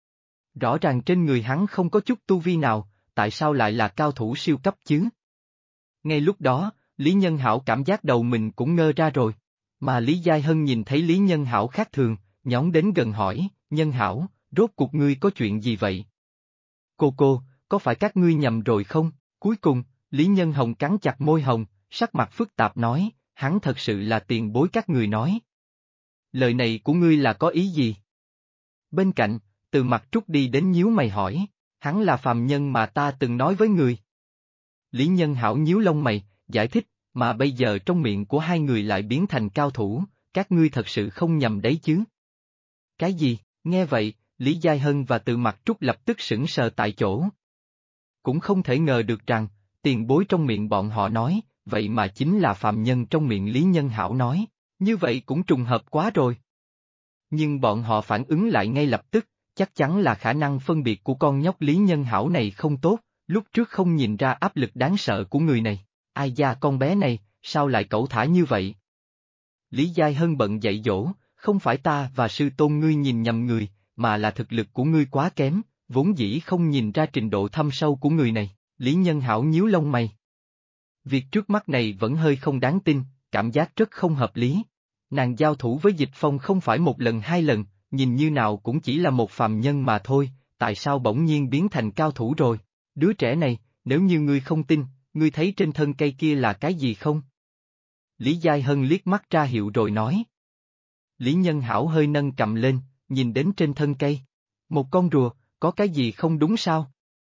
rõ ràng trên người hắn không có chút tu vi nào, tại sao lại là cao thủ siêu cấp chứ? Ngay lúc đó, Lý Nhân Hảo cảm giác đầu mình cũng ngơ ra rồi, mà Lý Giai Hân nhìn thấy Lý Nhân Hảo khác thường, nhón đến gần hỏi, Nhân Hảo, rốt cuộc ngươi có chuyện gì vậy? Cô, có phải các ngươi nhầm rồi không? Cuối cùng, Lý Nhân Hồng cắn chặt môi hồng, sắc mặt phức tạp nói, hắn thật sự là tiền bối các người nói. Lời này của ngươi là có ý gì? Bên cạnh, Từ Mặc Trúc đi đến nhíu mày hỏi, hắn là phàm nhân mà ta từng nói với người. Lý Nhân Hảo nhíu lông mày, giải thích, mà bây giờ trong miệng của hai người lại biến thành cao thủ, các ngươi thật sự không nhầm đấy chứ? Cái gì? Nghe vậy, Lý Giai Hân và Từ Mặc Trúc lập tức sững sờ tại chỗ. Cũng không thể ngờ được rằng, tiền bối trong miệng bọn họ nói, vậy mà chính là phàm nhân trong miệng Lý Nhân Hảo nói, như vậy cũng trùng hợp quá rồi. Nhưng bọn họ phản ứng lại ngay lập tức, chắc chắn là khả năng phân biệt của con nhóc Lý Nhân Hảo này không tốt, lúc trước không nhìn ra áp lực đáng sợ của người này, ai da con bé này, sao lại cẩu thả như vậy? Lý Giai Hân bận dạy dỗ, không phải ta và sư tôn ngươi nhìn nhầm người, mà là thực lực của ngươi quá kém, vốn dĩ không nhìn ra trình độ thâm sâu của người này, Lý Nhân Hảo nhíu lông mày. Việc trước mắt này vẫn hơi không đáng tin, cảm giác rất không hợp lý. Nàng giao thủ với Dịch Phong không phải một lần hai lần, nhìn như nào cũng chỉ là một phàm nhân mà thôi, tại sao bỗng nhiên biến thành cao thủ rồi? Đứa trẻ này, nếu như ngươi không tin, ngươi thấy trên thân cây kia là cái gì không? Lý Giai Hân liếc mắt ra hiệu rồi nói. Lý Nhân Hảo hơi nâng cầm lên, nhìn đến trên thân cây. Một con rùa, có cái gì không đúng sao?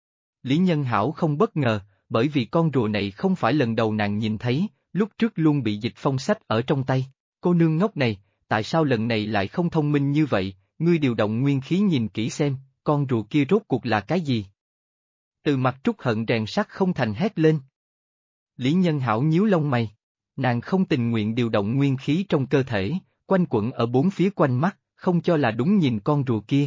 Lý Nhân Hảo không bất ngờ, bởi vì con rùa này không phải lần đầu nàng nhìn thấy, lúc trước luôn bị Dịch Phong xách ở trong tay. Cô nương ngốc này, tại sao lần này lại không thông minh như vậy, ngươi điều động nguyên khí nhìn kỹ xem, con rùa kia rốt cuộc là cái gì? Từ Mặc Trúc hận rèn sắt không thành hét lên. Lý Nhân Hảo nhíu lông mày, nàng không tình nguyện điều động nguyên khí trong cơ thể, quanh quẩn ở bốn phía quanh mắt, không cho là đúng nhìn con rùa kia.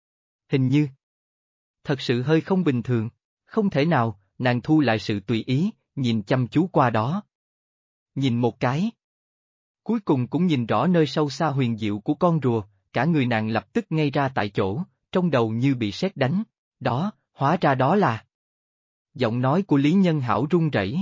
Hình như, thật sự hơi không bình thường, không thể nào, nàng thu lại sự tùy ý, nhìn chăm chú qua đó. Nhìn một cái. Cuối cùng cũng nhìn rõ nơi sâu xa huyền diệu của con rùa, cả người nàng lập tức ngây ra tại chỗ, trong đầu như bị sét đánh. Đó, hóa ra đó là. Giọng nói của Lý Nhân Hảo run rẩy.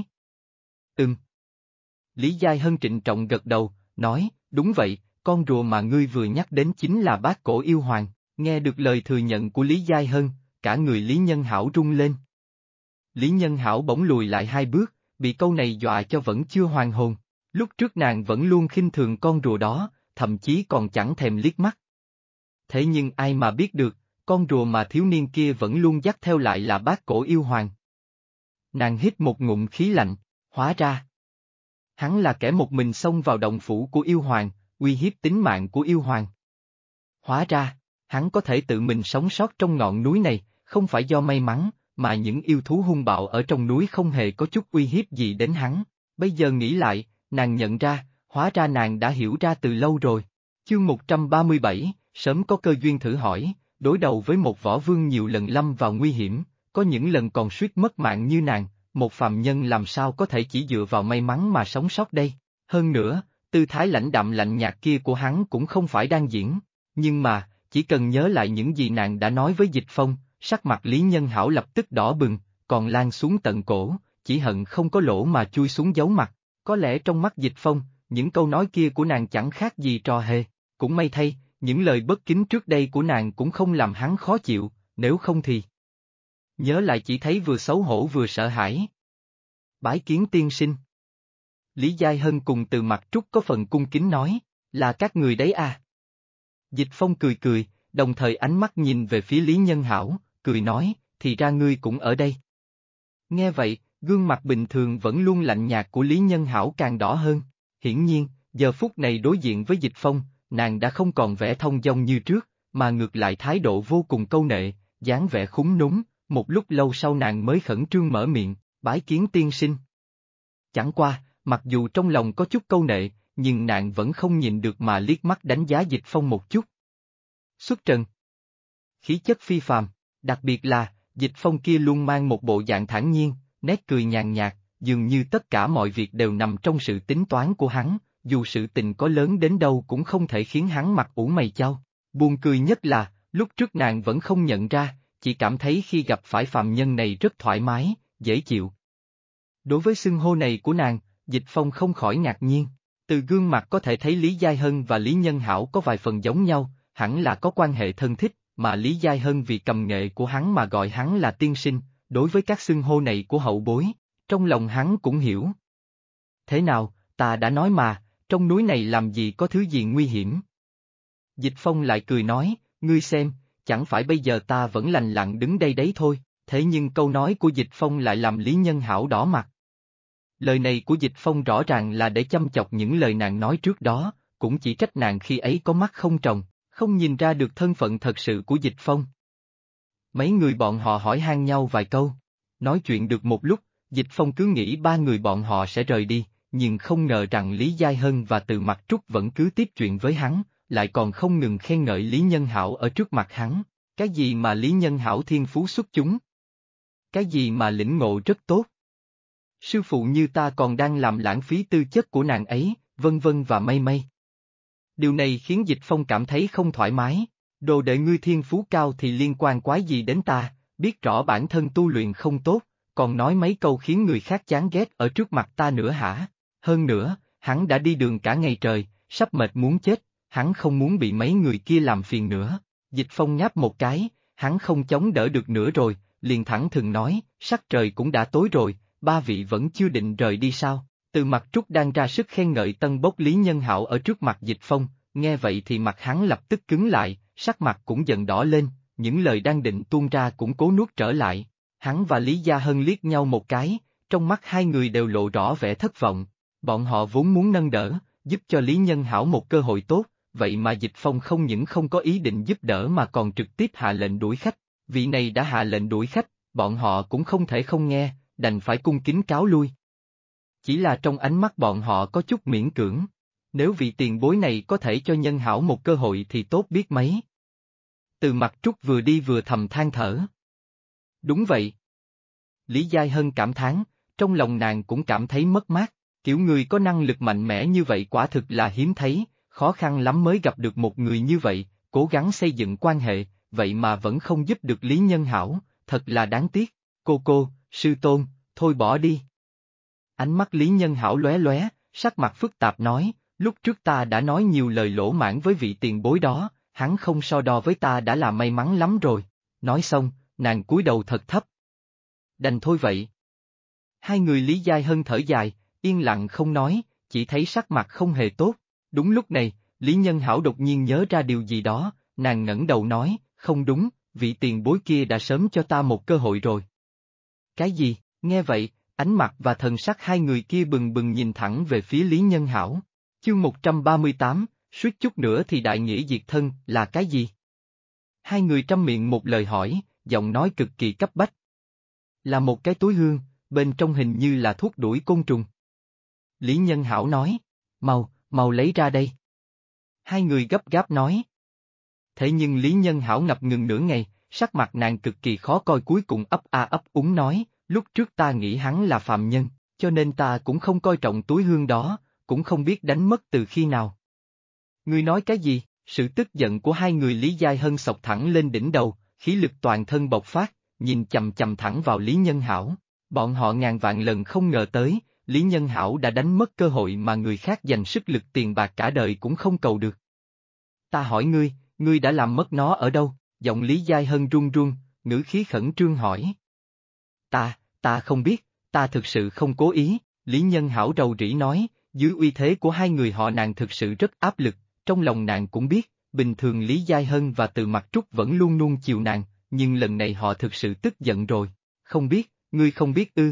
Lý Giai Hân trịnh trọng gật đầu, nói, đúng vậy, con rùa mà ngươi vừa nhắc đến chính là Bát Cổ Yêu Hoàng. Nghe được lời thừa nhận của Lý Giai Hân, cả người Lý Nhân Hảo rung lên. Lý Nhân Hảo bỗng lùi lại hai bước, bị câu này dọa cho vẫn chưa hoàn hồn. Lúc trước nàng vẫn luôn khinh thường con rùa đó, thậm chí còn chẳng thèm liếc mắt. Thế nhưng ai mà biết được, con rùa mà thiếu niên kia vẫn luôn dắt theo lại là Bát Cổ Yêu Hoàng. Nàng hít một ngụm khí lạnh, hóa ra. Hắn là kẻ một mình xông vào động phủ của yêu hoàng, uy hiếp tính mạng của yêu hoàng. Hóa ra, hắn có thể tự mình sống sót trong ngọn núi này, không phải do may mắn, mà những yêu thú hung bạo ở trong núi không hề có chút uy hiếp gì đến hắn. Bây giờ nghĩ lại, nàng nhận ra, hóa ra nàng đã hiểu ra từ lâu rồi. Chương 137, sớm có cơ duyên thử hỏi, đối đầu với một võ vương nhiều lần lâm vào nguy hiểm, có những lần còn suýt mất mạng như nàng, một phàm nhân làm sao có thể chỉ dựa vào may mắn mà sống sót đây, hơn nữa, tư thái lãnh đạm lạnh nhạt kia của hắn cũng không phải đang diễn, nhưng mà, chỉ cần nhớ lại những gì nàng đã nói với Dịch Phong, sắc mặt Lý Nhân Hảo lập tức đỏ bừng, còn lan xuống tận cổ, chỉ hận không có lỗ mà chui xuống giấu mặt, có lẽ trong mắt Dịch Phong, những câu nói kia của nàng chẳng khác gì trò hề, cũng may thay, những lời bất kính trước đây của nàng cũng không làm hắn khó chịu, nếu không thì... Nhớ lại chỉ thấy vừa xấu hổ vừa sợ hãi. Bái kiến tiên sinh. Lý Giai Hân cùng Từ Mặc Trúc có phần cung kính nói, là các người đấy à. Dịch Phong cười cười, đồng thời ánh mắt nhìn về phía Lý Nhân Hảo, cười nói, thì ra ngươi cũng ở đây. Nghe vậy, gương mặt bình thường vẫn luôn lạnh nhạt của Lý Nhân Hảo càng đỏ hơn, hiển nhiên, giờ phút này đối diện với Dịch Phong, nàng đã không còn vẻ thông dong như trước, mà ngược lại thái độ vô cùng câu nệ, dáng vẻ khúm núm, một lúc lâu sau nàng mới khẩn trương mở miệng, bái kiến tiên sinh. Chẳng qua, mặc dù trong lòng có chút câu nệ, nhưng nàng vẫn không nhìn được mà liếc mắt đánh giá Dịch Phong một chút. Xuất trần. Khí chất phi phàm, đặc biệt là, Dịch Phong kia luôn mang một bộ dạng thản nhiên, nét cười nhàn nhạt, dường như tất cả mọi việc đều nằm trong sự tính toán của hắn, dù sự tình có lớn đến đâu cũng không thể khiến hắn mặt ủ mày chau. Buồn cười nhất là, lúc trước nàng vẫn không nhận ra, chỉ cảm thấy khi gặp phải phàm nhân này rất thoải mái, dễ chịu. Đối với xưng hô này của nàng, Dịch Phong không khỏi ngạc nhiên, từ gương mặt có thể thấy Lý Giai Hân và Lý Nhân Hảo có vài phần giống nhau, hẳn là có quan hệ thân thích, mà Lý Giai Hân vì cầm nghệ của hắn mà gọi hắn là tiên sinh, đối với các xưng hô này của hậu bối, trong lòng hắn cũng hiểu. Thế nào, ta đã nói mà, trong núi này làm gì có thứ gì nguy hiểm. Dịch Phong lại cười nói, ngươi xem, chẳng phải bây giờ ta vẫn lành lặn đứng đây đấy thôi, thế nhưng câu nói của Dịch Phong lại làm Lý Nhân Hảo đỏ mặt. Lời này của Dịch Phong rõ ràng là để châm chọc những lời nàng nói trước đó, cũng chỉ trách nàng khi ấy có mắt không tròng, không nhìn ra được thân phận thật sự của Dịch Phong. Mấy người bọn họ hỏi han nhau vài câu, nói chuyện được một lúc, Dịch Phong cứ nghĩ ba người bọn họ sẽ rời đi, nhưng không ngờ rằng Lý Giai Hân và Từ Mặc Trúc vẫn cứ tiếp chuyện với hắn, lại còn không ngừng khen ngợi Lý Nhân Hảo ở trước mặt hắn, cái gì mà Lý Nhân Hảo thiên phú xuất chúng, cái gì mà lĩnh ngộ rất tốt. Sư phụ như ta còn đang làm lãng phí tư chất của nàng ấy, vân vân và mây mây. Điều này khiến Dịch Phong cảm thấy không thoải mái, đồ đệ ngươi thiên phú cao thì liên quan quái gì đến ta, biết rõ bản thân tu luyện không tốt, còn nói mấy câu khiến người khác chán ghét ở trước mặt ta nữa hả? Hơn nữa, hắn đã đi đường cả ngày trời, sắp mệt muốn chết, hắn không muốn bị mấy người kia làm phiền nữa. Dịch Phong ngáp một cái, hắn không chống đỡ được nữa rồi, liền thẳng thừng nói, sắc trời cũng đã tối rồi, ba vị vẫn chưa định rời đi sao? Từ Mặc Trúc đang ra sức khen ngợi tân bốc Lý Nhân Hảo ở trước mặt Dịch Phong, nghe vậy thì mặt hắn lập tức cứng lại, sắc mặt cũng dần đỏ lên, những lời đang định tuôn ra cũng cố nuốt trở lại. Hắn và Lý Gia Hân liếc nhau một cái, trong mắt hai người đều lộ rõ vẻ thất vọng. Bọn họ vốn muốn nâng đỡ, giúp cho Lý Nhân Hảo một cơ hội tốt, vậy mà Dịch Phong không những không có ý định giúp đỡ mà còn trực tiếp hạ lệnh đuổi khách. Vị này đã hạ lệnh đuổi khách, bọn họ cũng không thể không nghe, đành phải cung kính cáo lui. Chỉ là trong ánh mắt bọn họ có chút miễn cưỡng. Nếu vị tiền bối này có thể cho Nhân Hảo một cơ hội thì tốt biết mấy. Từ Mặc Trúc vừa đi vừa thầm than thở. Đúng vậy. Lý Giai Hân cảm thán, trong lòng nàng cũng cảm thấy mất mát, kiểu người có năng lực mạnh mẽ như vậy quả thực là hiếm thấy, khó khăn lắm mới gặp được một người như vậy, cố gắng xây dựng quan hệ, vậy mà vẫn không giúp được Lý Nhân Hảo, thật là đáng tiếc. Cô, sư tôn, thôi bỏ đi. Ánh mắt Lý Nhân Hảo lóe lóe, sắc mặt phức tạp nói, lúc trước ta đã nói nhiều lời lỗ mãn với vị tiền bối đó, hắn không so đo với ta đã là may mắn lắm rồi. Nói xong, nàng cúi đầu thật thấp. Đành thôi vậy. Hai người Lý Giai Hân thở dài, yên lặng không nói, chỉ thấy sắc mặt không hề tốt. Đúng lúc này, Lý Nhân Hảo đột nhiên nhớ ra điều gì đó, nàng ngẩng đầu nói, không đúng, vị tiền bối kia đã sớm cho ta một cơ hội rồi. Cái gì? Nghe vậy, ánh mặt và thần sắc hai người kia bừng bừng nhìn thẳng về phía Lý Nhân Hảo. Chương 138, suýt chút nữa thì đại nghĩa diệt thân là cái gì? Hai người trăm miệng một lời hỏi, giọng nói cực kỳ cấp bách. Là một cái túi hương, bên trong hình như là thuốc đuổi côn trùng. Lý Nhân Hảo nói, mau lấy ra đây. Hai người gấp gáp nói. Thế nhưng Lý Nhân Hảo ngập ngừng nửa ngày, sắc mặt nàng cực kỳ khó coi cuối cùng ấp úng nói, lúc trước ta nghĩ hắn là phàm nhân, cho nên ta cũng không coi trọng túi hương đó, cũng không biết đánh mất từ khi nào. Ngươi nói cái gì? Sự tức giận của hai người Lý Giai Hân xộc thẳng lên đỉnh đầu, khí lực toàn thân bộc phát, nhìn chầm chầm thẳng vào Lý Nhân Hảo. Bọn họ ngàn vạn lần không ngờ tới, Lý Nhân Hảo đã đánh mất cơ hội mà người khác dành sức lực tiền bạc cả đời cũng không cầu được. Ta hỏi ngươi đã làm mất nó ở đâu? Giọng Lý Giai Hân run run, ngữ khí khẩn trương hỏi. Ta không biết, ta thực sự không cố ý, Lý Nhân Hảo rầu rĩ nói, dưới uy thế của hai người họ nàng thực sự rất áp lực, trong lòng nàng cũng biết, bình thường Lý Giai Hân và Từ Mặc Trúc vẫn luôn nuông chiều nàng, nhưng lần này họ thực sự tức giận rồi, không biết, ngươi không biết ư.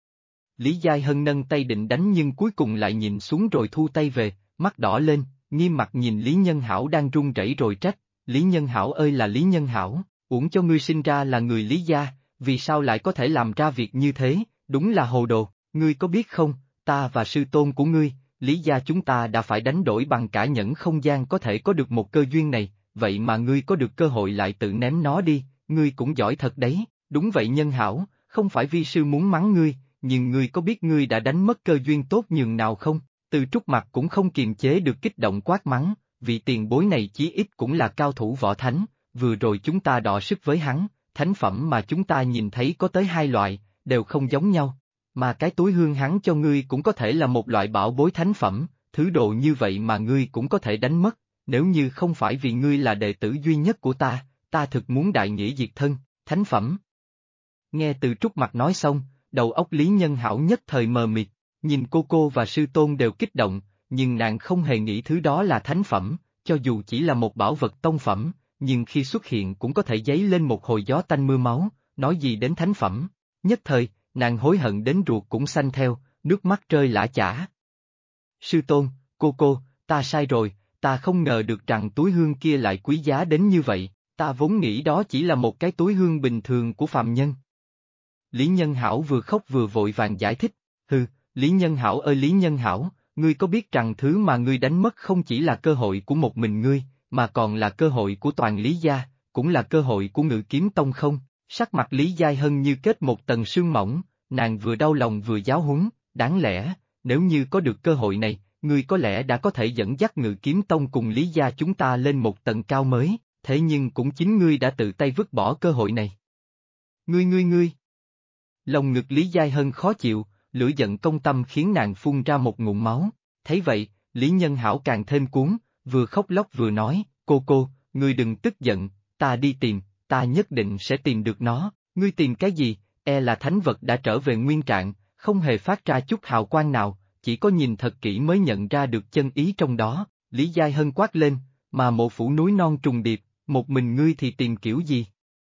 Lý Giai Hân nâng tay định đánh nhưng cuối cùng lại nhìn xuống rồi thu tay về, mắt đỏ lên, nghiêm mặt nhìn Lý Nhân Hảo đang run rẩy rồi trách, Lý Nhân Hảo ơi là Lý Nhân Hảo, uổng cho ngươi sinh ra là người Lý gia, vì sao lại có thể làm ra việc như thế, đúng là hồ đồ, ngươi có biết không, ta và sư tôn của ngươi, Lý gia chúng ta đã phải đánh đổi bằng cả nhẫn không gian có thể có được một cơ duyên này, vậy mà ngươi có được cơ hội lại tự ném nó đi, ngươi cũng giỏi thật đấy, đúng vậy Nhân Hảo, không phải vi sư muốn mắng ngươi, nhưng ngươi có biết ngươi đã đánh mất cơ duyên tốt nhường nào không? Từ Trúc Mặc cũng không kiềm chế được kích động quát mắng, vị tiền bối này chí ít cũng là cao thủ võ thánh, vừa rồi chúng ta đọ sức với hắn, thánh phẩm mà chúng ta nhìn thấy có tới 2 loại, đều không giống nhau, mà cái túi hương hắn cho ngươi cũng có thể là một loại bảo bối thánh phẩm, thứ đồ như vậy mà ngươi cũng có thể đánh mất, nếu như không phải vì ngươi là đệ tử duy nhất của ta thực muốn đại nghĩa diệt thân, thánh phẩm. Nghe Từ Trúc Mặc nói xong, đầu óc Lý Nhân Hảo nhất thời mờ mịt, nhìn cô và sư tôn đều kích động, nhưng nàng không hề nghĩ thứ đó là thánh phẩm, cho dù chỉ là một bảo vật tông phẩm, nhưng khi xuất hiện cũng có thể dấy lên một hồi gió tanh mưa máu, nói gì đến thánh phẩm. Nhất thời, nàng hối hận đến ruột cũng xanh theo, nước mắt rơi lã chã. Sư tôn, cô, ta sai rồi, ta không ngờ được rằng túi hương kia lại quý giá đến như vậy, ta vốn nghĩ đó chỉ là một cái túi hương bình thường của phàm nhân. Lý Nhân Hảo vừa khóc vừa vội vàng giải thích, Lý Nhân Hảo ơi Lý Nhân Hảo, ngươi có biết rằng thứ mà ngươi đánh mất không chỉ là cơ hội của một mình ngươi, mà còn là cơ hội của toàn Lý gia, cũng là cơ hội của Ngự Kiếm Tông không? Sắc mặt Lý Giai Hân như kết một tầng sương mỏng, nàng vừa đau lòng vừa giáo huấn, đáng lẽ, nếu như có được cơ hội này, ngươi có lẽ đã có thể dẫn dắt Ngự Kiếm Tông cùng Lý gia chúng ta lên một tầng cao mới, thế nhưng cũng chính ngươi đã tự tay vứt bỏ cơ hội này. Ngươi. Lòng ngực Lý Giai Hân khó chịu, lửa giận công tâm khiến nàng phun ra một ngụm máu, thấy vậy, Lý Nhân Hảo càng thêm cuốn, vừa khóc lóc vừa nói, cô, ngươi đừng tức giận, ta đi tìm, ta nhất định sẽ tìm được nó, ngươi tìm cái gì, là thánh vật đã trở về nguyên trạng, không hề phát ra chút hào quang nào, chỉ có nhìn thật kỹ mới nhận ra được chân ý trong đó, Lý Giai Hân quát lên, mà Mộ Phủ núi non trùng điệp, một mình ngươi thì tìm kiểu gì?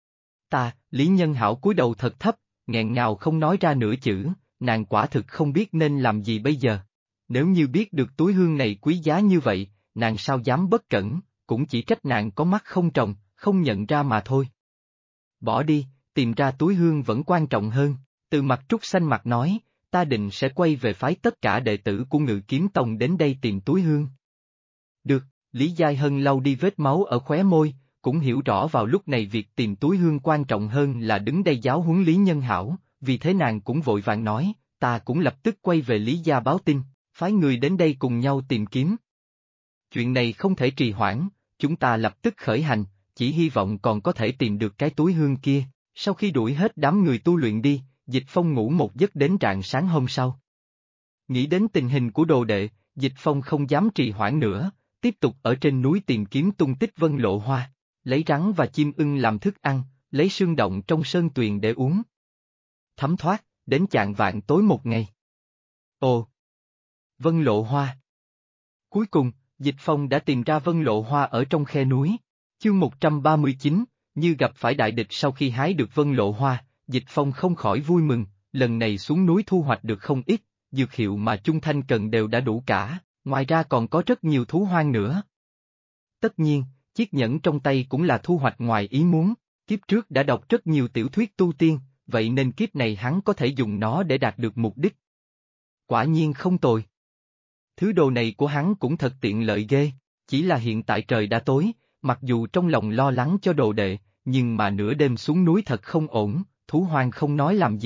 Lý Nhân Hảo cúi đầu thật thấp, nghẹn ngào không nói ra nửa chữ, nàng quả thực không biết nên làm gì bây giờ. Nếu như biết được túi hương này quý giá như vậy, nàng sao dám bất cẩn, cũng chỉ trách nàng có mắt không tròng, không nhận ra mà thôi. Bỏ đi, tìm ra túi hương vẫn quan trọng hơn, Từ Mặc Trúc xanh mặt nói, ta định sẽ quay về phái tất cả đệ tử của Ngự Kiếm Tông đến đây tìm túi hương. Được, Lý Giai Hân lau đi vết máu ở khóe môi, cũng hiểu rõ vào lúc này việc tìm túi hương quan trọng hơn là đứng đây giáo huấn Lý Nhân Hảo, vì thế nàng cũng vội vàng nói, ta cũng lập tức quay về Lý gia báo tin, phái người đến đây cùng nhau tìm kiếm. Chuyện này không thể trì hoãn, chúng ta lập tức khởi hành, chỉ hy vọng còn có thể tìm được cái túi hương kia. Sau khi đuổi hết đám người tu luyện đi, Dịch Phong ngủ một giấc đến rạng sáng hôm sau. Nghĩ đến tình hình của đồ đệ, Dịch Phong không dám trì hoãn nữa, tiếp tục ở trên núi tìm kiếm tung tích Vân Lộ Hoa, lấy rắn và chim ưng làm thức ăn, lấy sương động trong sơn tuyền để uống. Thấm thoát, đến chạng vạng tối một ngày. Ồ! Vân Lộ Hoa! Cuối cùng, Dịch Phong đã tìm ra Vân Lộ Hoa ở trong khe núi. Chương 139, như gặp phải đại địch sau khi hái được Vân Lộ Hoa, Dịch Phong không khỏi vui mừng, lần này xuống núi thu hoạch được không ít, dược hiệu mà Chung Thanh cần đều đã đủ cả, ngoài ra còn có rất nhiều thú hoang nữa. Tất nhiên, chiếc nhẫn trong tay cũng là thu hoạch ngoài ý muốn, kiếp trước đã đọc rất nhiều tiểu thuyết tu tiên, vậy nên kiếp này hắn có thể dùng nó để đạt được mục đích. Quả nhiên không tồi. Thứ đồ này của hắn cũng thật tiện lợi ghê, chỉ là hiện tại trời đã tối, mặc dù trong lòng lo lắng cho đồ đệ, nhưng mà nửa đêm xuống núi thật không ổn, thú hoang không nói làm gì,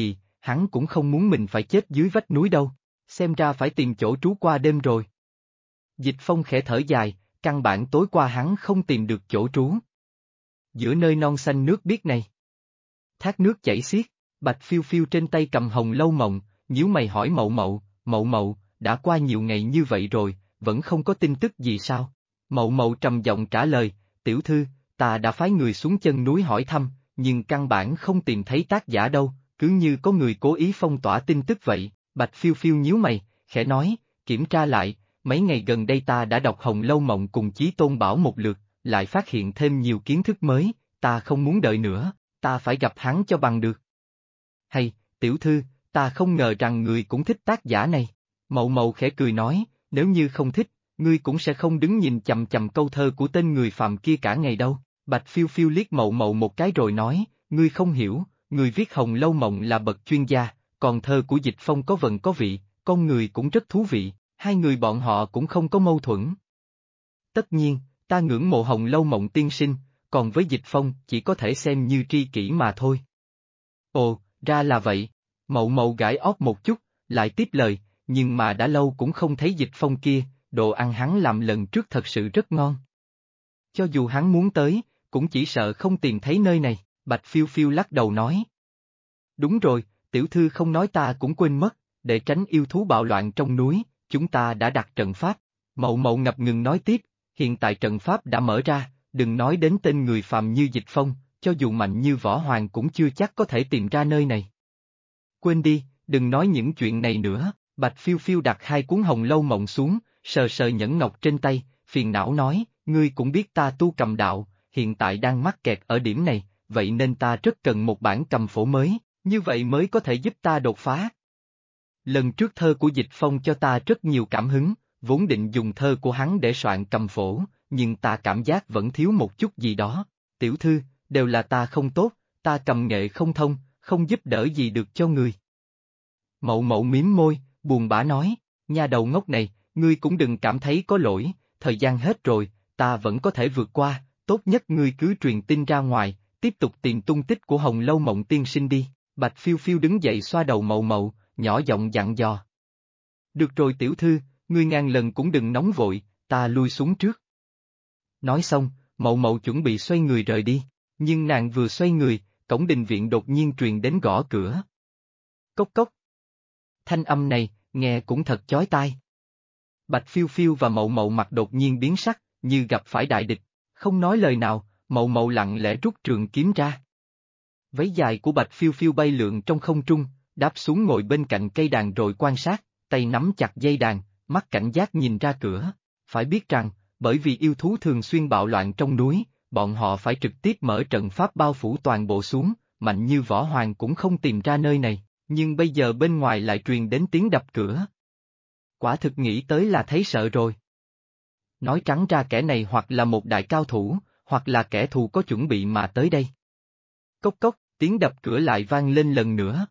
hắn cũng không muốn mình phải chết dưới vách núi đâu, xem ra phải tìm chỗ trú qua đêm rồi. Dịch Phong khẽ thở dài, căn bản tối qua hắn không tìm được chỗ trú. Giữa nơi non xanh nước biếc này, thác nước chảy xiết, Bạch Phiêu Phiêu trên tay cầm hồng lâu mộng, nhíu mày hỏi Mậu Mậu, Mậu Mậu, đã qua nhiều ngày như vậy rồi, vẫn không có tin tức gì sao? Mậu Mậu trầm giọng trả lời, tiểu thư, ta đã phái người xuống chân núi hỏi thăm, nhưng căn bản không tìm thấy tác giả đâu, cứ như có người cố ý phong tỏa tin tức vậy. Bạch Phiêu Phiêu nhíu mày, khẽ nói, kiểm tra lại, mấy ngày gần đây ta đã đọc Hồng Lâu Mộng cùng Chí Tôn Bảo một lượt, lại phát hiện thêm nhiều kiến thức mới, ta không muốn đợi nữa, ta phải gặp hắn cho bằng được. Hay, tiểu thư, ta không ngờ rằng người cũng thích tác giả này. Mậu Mậu khẽ cười nói, nếu như không thích, ngươi cũng sẽ không đứng nhìn chằm chằm câu thơ của tên người phàm kia cả ngày đâu. Bạch Phiêu Phiêu liếc Mậu Mậu một cái rồi nói, ngươi không hiểu, người viết Hồng Lâu Mộng là bậc chuyên gia, còn thơ của Dịch Phong có vần có vị, con người cũng rất thú vị, hai người bọn họ cũng không có mâu thuẫn. Tất nhiên, ta ngưỡng mộ Hồng Lâu Mộng tiên sinh, còn với Dịch Phong chỉ có thể xem như tri kỷ mà thôi. Ồ, ra là vậy. Mậu Mậu gãi óc một chút, lại tiếp lời, nhưng mà đã lâu cũng không thấy Dịch Phong kia, đồ ăn hắn làm lần trước thật sự rất ngon. Cho dù hắn muốn tới, cũng chỉ sợ không tìm thấy nơi này, Bạch Phiêu Phiêu lắc đầu nói. Đúng rồi, tiểu thư không nói ta cũng quên mất, để tránh yêu thú bạo loạn trong núi, chúng ta đã đặt trận pháp. Mậu Mậu ngập ngừng nói tiếp, hiện tại trận pháp đã mở ra, đừng nói đến tên người phàm như Dịch Phong, cho dù mạnh như Võ Hoàng cũng chưa chắc có thể tìm ra nơi này. Quên đi, đừng nói những chuyện này nữa, Bạch Phiêu Phiêu đặt hai cuốn Hồng Lâu Mộng xuống, sờ sờ nhẫn ngọc trên tay, phiền não nói, ngươi cũng biết ta tu cầm đạo, hiện tại đang mắc kẹt ở điểm này, vậy nên ta rất cần một bản cầm phổ mới, như vậy mới có thể giúp ta đột phá. Lần trước thơ của Dịch Phong cho ta rất nhiều cảm hứng, vốn định dùng thơ của hắn để soạn cầm phổ, nhưng ta cảm giác vẫn thiếu một chút gì đó. Tiểu thư, đều là ta không tốt, ta cầm nghệ không thông, không giúp đỡ gì được cho người. Mậu Mậu mím môi, buồn bã nói, nha đầu ngốc này, ngươi cũng đừng cảm thấy có lỗi, thời gian hết rồi, ta vẫn có thể vượt qua, tốt nhất ngươi cứ truyền tin ra ngoài, tiếp tục tìm tung tích của Hồng Lâu Mộng tiên sinh đi. Bạch Phiêu Phiêu đứng dậy xoa đầu Mậu Mậu, nhỏ giọng dặn dò. Được rồi tiểu thư, ngươi ngàn lần cũng đừng nóng vội, ta lui xuống trước. Nói xong, Mậu Mậu chuẩn bị xoay người rời đi, nhưng nàng vừa xoay người, cổng đình viện đột nhiên truyền đến gõ cửa. Cốc cốc. Thanh âm này, nghe cũng thật chói tai. Bạch Phiêu Phiêu và Mậu Mậu mặt đột nhiên biến sắc, như gặp phải đại địch, không nói lời nào, Mậu Mậu lặng lẽ rút trường kiếm ra. Váy dài của Bạch Phiêu Phiêu bay lượn trong không trung, đáp xuống ngồi bên cạnh cây đàn rồi quan sát, tay nắm chặt dây đàn, mắt cảnh giác nhìn ra cửa. Phải biết rằng, bởi vì yêu thú thường xuyên bạo loạn trong núi, bọn họ phải trực tiếp mở trận pháp bao phủ toàn bộ xuống, mạnh như Võ Hoàng cũng không tìm ra nơi này, nhưng bây giờ bên ngoài lại truyền đến tiếng đập cửa. Quả thực nghĩ tới là thấy sợ rồi. Nói trắng ra kẻ này hoặc là một đại cao thủ, hoặc là kẻ thù có chuẩn bị mà tới đây. Cốc cốc, tiếng đập cửa lại vang lên lần nữa.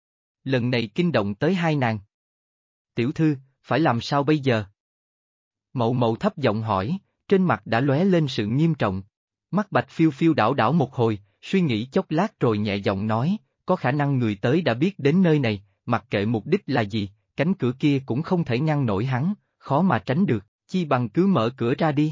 Lần này kinh động tới hai nàng. Tiểu thư, phải làm sao bây giờ? Mậu Mậu thấp giọng hỏi, trên mặt đã lóe lên sự nghiêm trọng. Mắt Bạch Phiêu Phiêu đảo đảo một hồi, suy nghĩ chốc lát rồi nhẹ giọng nói, có khả năng người tới đã biết đến nơi này, mặc kệ mục đích là gì, cánh cửa kia cũng không thể ngăn nổi hắn, khó mà tránh được, chi bằng cứ mở cửa ra đi.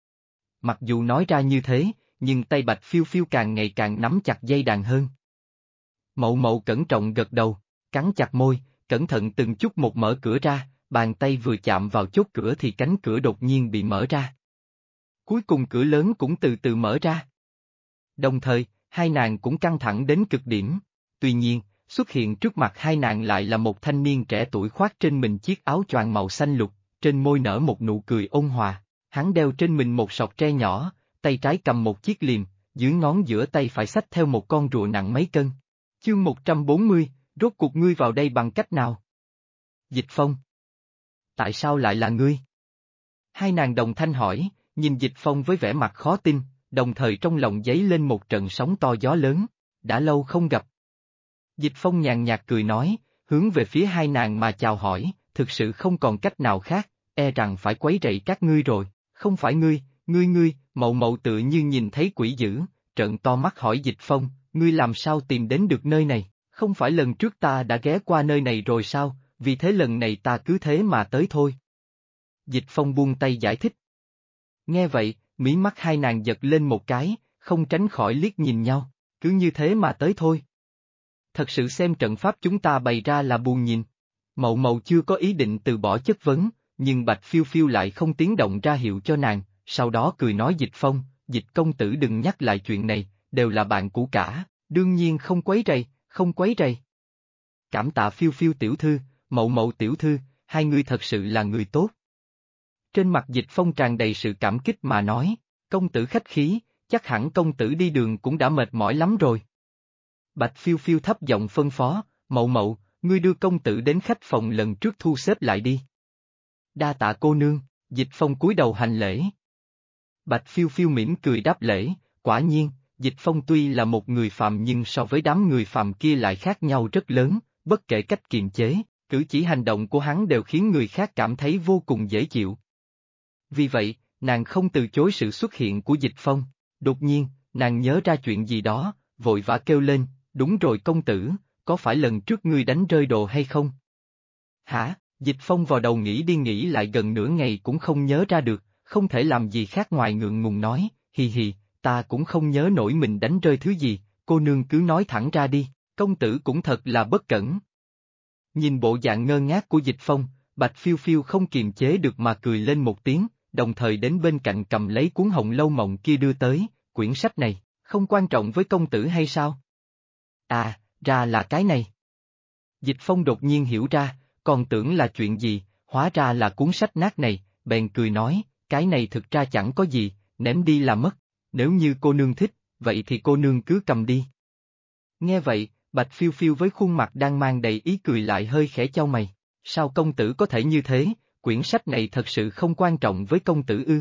Mặc dù nói ra như thế, nhưng tay Bạch Phiêu Phiêu càng ngày càng nắm chặt dây đàn hơn. Mậu Mậu cẩn trọng gật đầu, cắn chặt môi, cẩn thận từng chút một mở cửa ra, bàn tay vừa chạm vào chốt cửa thì cánh cửa đột nhiên bị mở ra. Cuối cùng cửa lớn cũng từ từ mở ra. Đồng thời, hai nàng cũng căng thẳng đến cực điểm. Tuy nhiên, xuất hiện trước mặt hai nàng lại là một thanh niên trẻ tuổi khoác trên mình chiếc áo choàng màu xanh lục, trên môi nở một nụ cười ôn hòa. Hắn đeo trên mình một sọt tre nhỏ, tay trái cầm một chiếc liềm, dưới ngón giữa tay phải xách theo một con rùa nặng mấy cân. Chương 140, rốt cuộc ngươi vào đây bằng cách nào? Dịch Phong. Tại sao lại là ngươi? Hai nàng đồng thanh hỏi, nhìn Dịch Phong với vẻ mặt khó tin, đồng thời trong lòng dấy lên một trận sóng to gió lớn, đã lâu không gặp. Dịch Phong nhàn nhạt cười nói, hướng về phía hai nàng mà chào hỏi, thực sự không còn cách nào khác, e rằng phải quấy rầy các ngươi rồi, không phải ngươi, Mậu Mậu tự như nhìn thấy quỷ dữ, trợn to mắt hỏi Dịch Phong, ngươi làm sao tìm đến được nơi này, Không phải lần trước ta đã ghé qua nơi này rồi sao, vì thế lần này ta cứ thế mà tới thôi. Dịch Phong buông tay giải thích. Nghe vậy, mí mắt hai nàng giật lên một cái, không tránh khỏi liếc nhìn nhau, cứ như thế mà tới thôi. Thật sự xem trận pháp chúng ta bày ra là buồn nhìn. Mậu Mậu chưa có ý định từ bỏ chất vấn, nhưng Bạch Phiêu Phiêu lại không tiếng động ra hiệu cho nàng, sau đó cười nói Dịch Phong, Dịch công tử đừng nhắc lại chuyện này, đều là bạn cũ cả, đương nhiên không quấy rầy, không quấy rầy. Cảm tạ Phiêu Phiêu tiểu thư, Mậu Mậu tiểu thư, hai người thật sự là người tốt. Trên mặt Dịch Phong tràn đầy sự cảm kích mà nói, công tử khách khí, chắc hẳn công tử đi đường cũng đã mệt mỏi lắm rồi. Bạch Phiêu Phiêu thấp giọng phân phó, Mậu Mậu, ngươi đưa công tử đến khách phòng lần trước thu xếp lại đi. Đa tạ cô nương, Dịch Phong cúi đầu hành lễ. Bạch Phiêu Phiêu mỉm cười đáp lễ, quả nhiên, Dịch Phong tuy là một người phàm nhưng so với đám người phàm kia lại khác nhau rất lớn, bất kể cách kiềm chế, cử chỉ hành động của hắn đều khiến người khác cảm thấy vô cùng dễ chịu. Vì vậy, nàng không từ chối sự xuất hiện của Dịch Phong, đột nhiên, nàng nhớ ra chuyện gì đó, vội vã kêu lên, đúng rồi công tử, có phải lần trước ngươi đánh rơi đồ hay không? Hả? Dịch Phong vào đầu nghĩ đi nghĩ lại gần nửa ngày cũng không nhớ ra được, không thể làm gì khác ngoài ngượng ngùng nói, hì hì, ta cũng không nhớ nổi mình đánh rơi thứ gì, cô nương cứ nói thẳng ra đi, công tử cũng thật là bất cẩn. Nhìn bộ dạng ngơ ngác của Dịch Phong, Bạch Phiêu Phiêu không kiềm chế được mà cười lên một tiếng, đồng thời đến bên cạnh cầm lấy cuốn Hồng Lâu Mộng kia đưa tới, quyển sách này, không quan trọng với công tử hay sao? À, ra là cái này. Dịch Phong đột nhiên hiểu ra, còn tưởng là chuyện gì, hóa ra là cuốn sách nát này, bèn cười nói, cái này thực ra chẳng có gì, ném đi là mất, nếu như cô nương thích, vậy thì cô nương cứ cầm đi. Nghe vậy, Bạch Phiêu Phiêu với khuôn mặt đang mang đầy ý cười lại hơi khẽ chau mày, sao công tử có thể như thế, quyển sách này thật sự không quan trọng với công tử ư?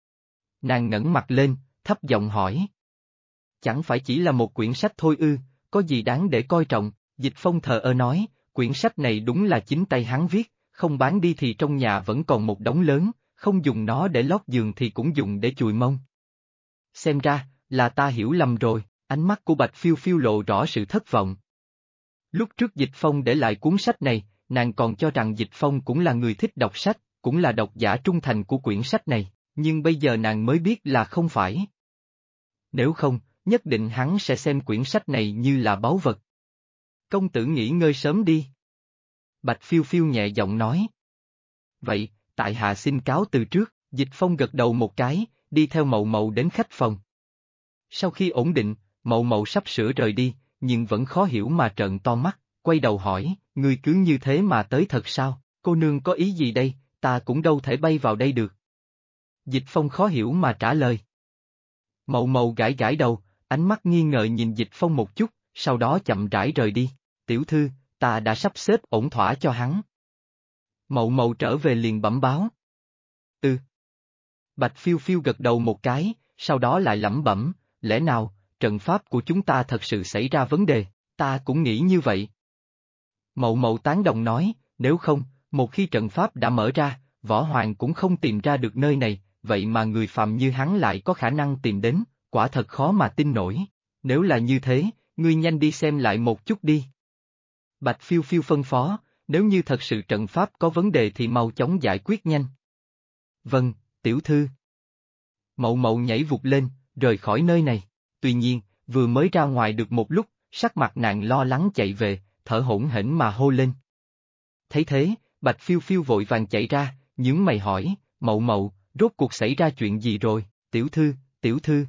Nàng ngẩng mặt lên, thấp giọng hỏi. Chẳng phải chỉ là một quyển sách thôi ư, có gì đáng để coi trọng, Dịch Phong thờ ơ nói, quyển sách này đúng là chính tay hắn viết, không bán đi thì trong nhà vẫn còn một đống lớn, không dùng nó để lót giường thì cũng dùng để chùi mông. Xem ra, là ta hiểu lầm rồi, ánh mắt của Bạch Phiêu Phiêu lộ rõ sự thất vọng. Lúc trước Dịch Phong để lại cuốn sách này, nàng còn cho rằng Dịch Phong cũng là người thích đọc sách, cũng là độc giả trung thành của quyển sách này, nhưng bây giờ nàng mới biết là không phải. Nếu không, nhất định hắn sẽ xem quyển sách này như là báu vật. Công tử nghỉ ngơi sớm đi. Bạch Phiêu Phiêu nhẹ giọng nói. Vậy, tại hạ xin cáo từ trước, Dịch Phong gật đầu một cái, đi theo Mậu Mậu đến khách phòng. Sau khi ổn định, Mậu Mậu sắp sửa rời đi, nhưng vẫn khó hiểu mà trợn to mắt, quay đầu hỏi, ngươi cứ như thế mà tới thật sao, cô nương có ý gì đây, ta cũng đâu thể bay vào đây được. Dịch Phong khó hiểu mà trả lời. Mậu Mậu gãi gãi đầu, ánh mắt nghi ngờ nhìn Dịch Phong một chút, sau đó chậm rãi rời đi, tiểu thư, ta đã sắp xếp ổn thỏa cho hắn. Mậu Mậu trở về liền bẩm báo. Ừ. Bạch Phiêu Phiêu gật đầu một cái, sau đó lại lẩm bẩm, lẽ nào, trận pháp của chúng ta thật sự xảy ra vấn đề, ta cũng nghĩ như vậy. Mậu Mậu tán đồng nói, nếu không, một khi trận pháp đã mở ra, Võ Hoàng cũng không tìm ra được nơi này, vậy mà người phàm như hắn lại có khả năng tìm đến, quả thật khó mà tin nổi. Nếu là như thế, ngươi nhanh đi xem lại một chút đi. Bạch Phiêu Phiêu phân phó, nếu như thật sự trận pháp có vấn đề thì mau chóng giải quyết nhanh. Vâng, tiểu thư. Mậu Mậu nhảy vụt lên, rời khỏi nơi này. Tuy nhiên, vừa mới ra ngoài được một lúc, sắc mặt nàng lo lắng chạy về, thở hổn hển mà hô lên. Thấy thế, Bạch Phiêu Phiêu vội vàng chạy ra, nhướng mày hỏi, Mậu Mậu, rốt cuộc xảy ra chuyện gì rồi, tiểu thư, tiểu thư.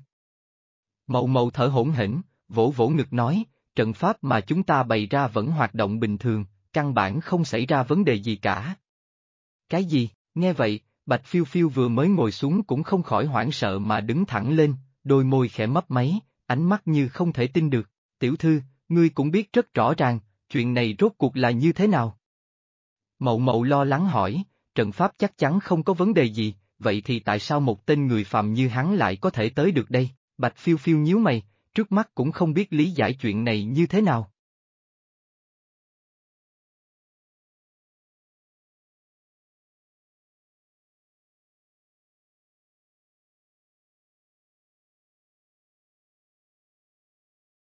Mậu Mậu thở hổn hển, vỗ vỗ ngực nói, trận pháp mà chúng ta bày ra vẫn hoạt động bình thường, căn bản không xảy ra vấn đề gì cả. Cái gì, nghe vậy, Bạch Phiêu Phiêu vừa mới ngồi xuống cũng không khỏi hoảng sợ mà đứng thẳng lên, đôi môi khẽ mấp máy, ánh mắt như không thể tin được, tiểu thư, ngươi cũng biết rất rõ ràng, chuyện này rốt cuộc là như thế nào? Mậu Mậu lo lắng hỏi, trận pháp chắc chắn không có vấn đề gì, vậy thì tại sao một tên người phàm như hắn lại có thể tới được đây? Bạch Phiêu Phiêu nhíu mày, trước mắt cũng không biết lý giải chuyện này như thế nào.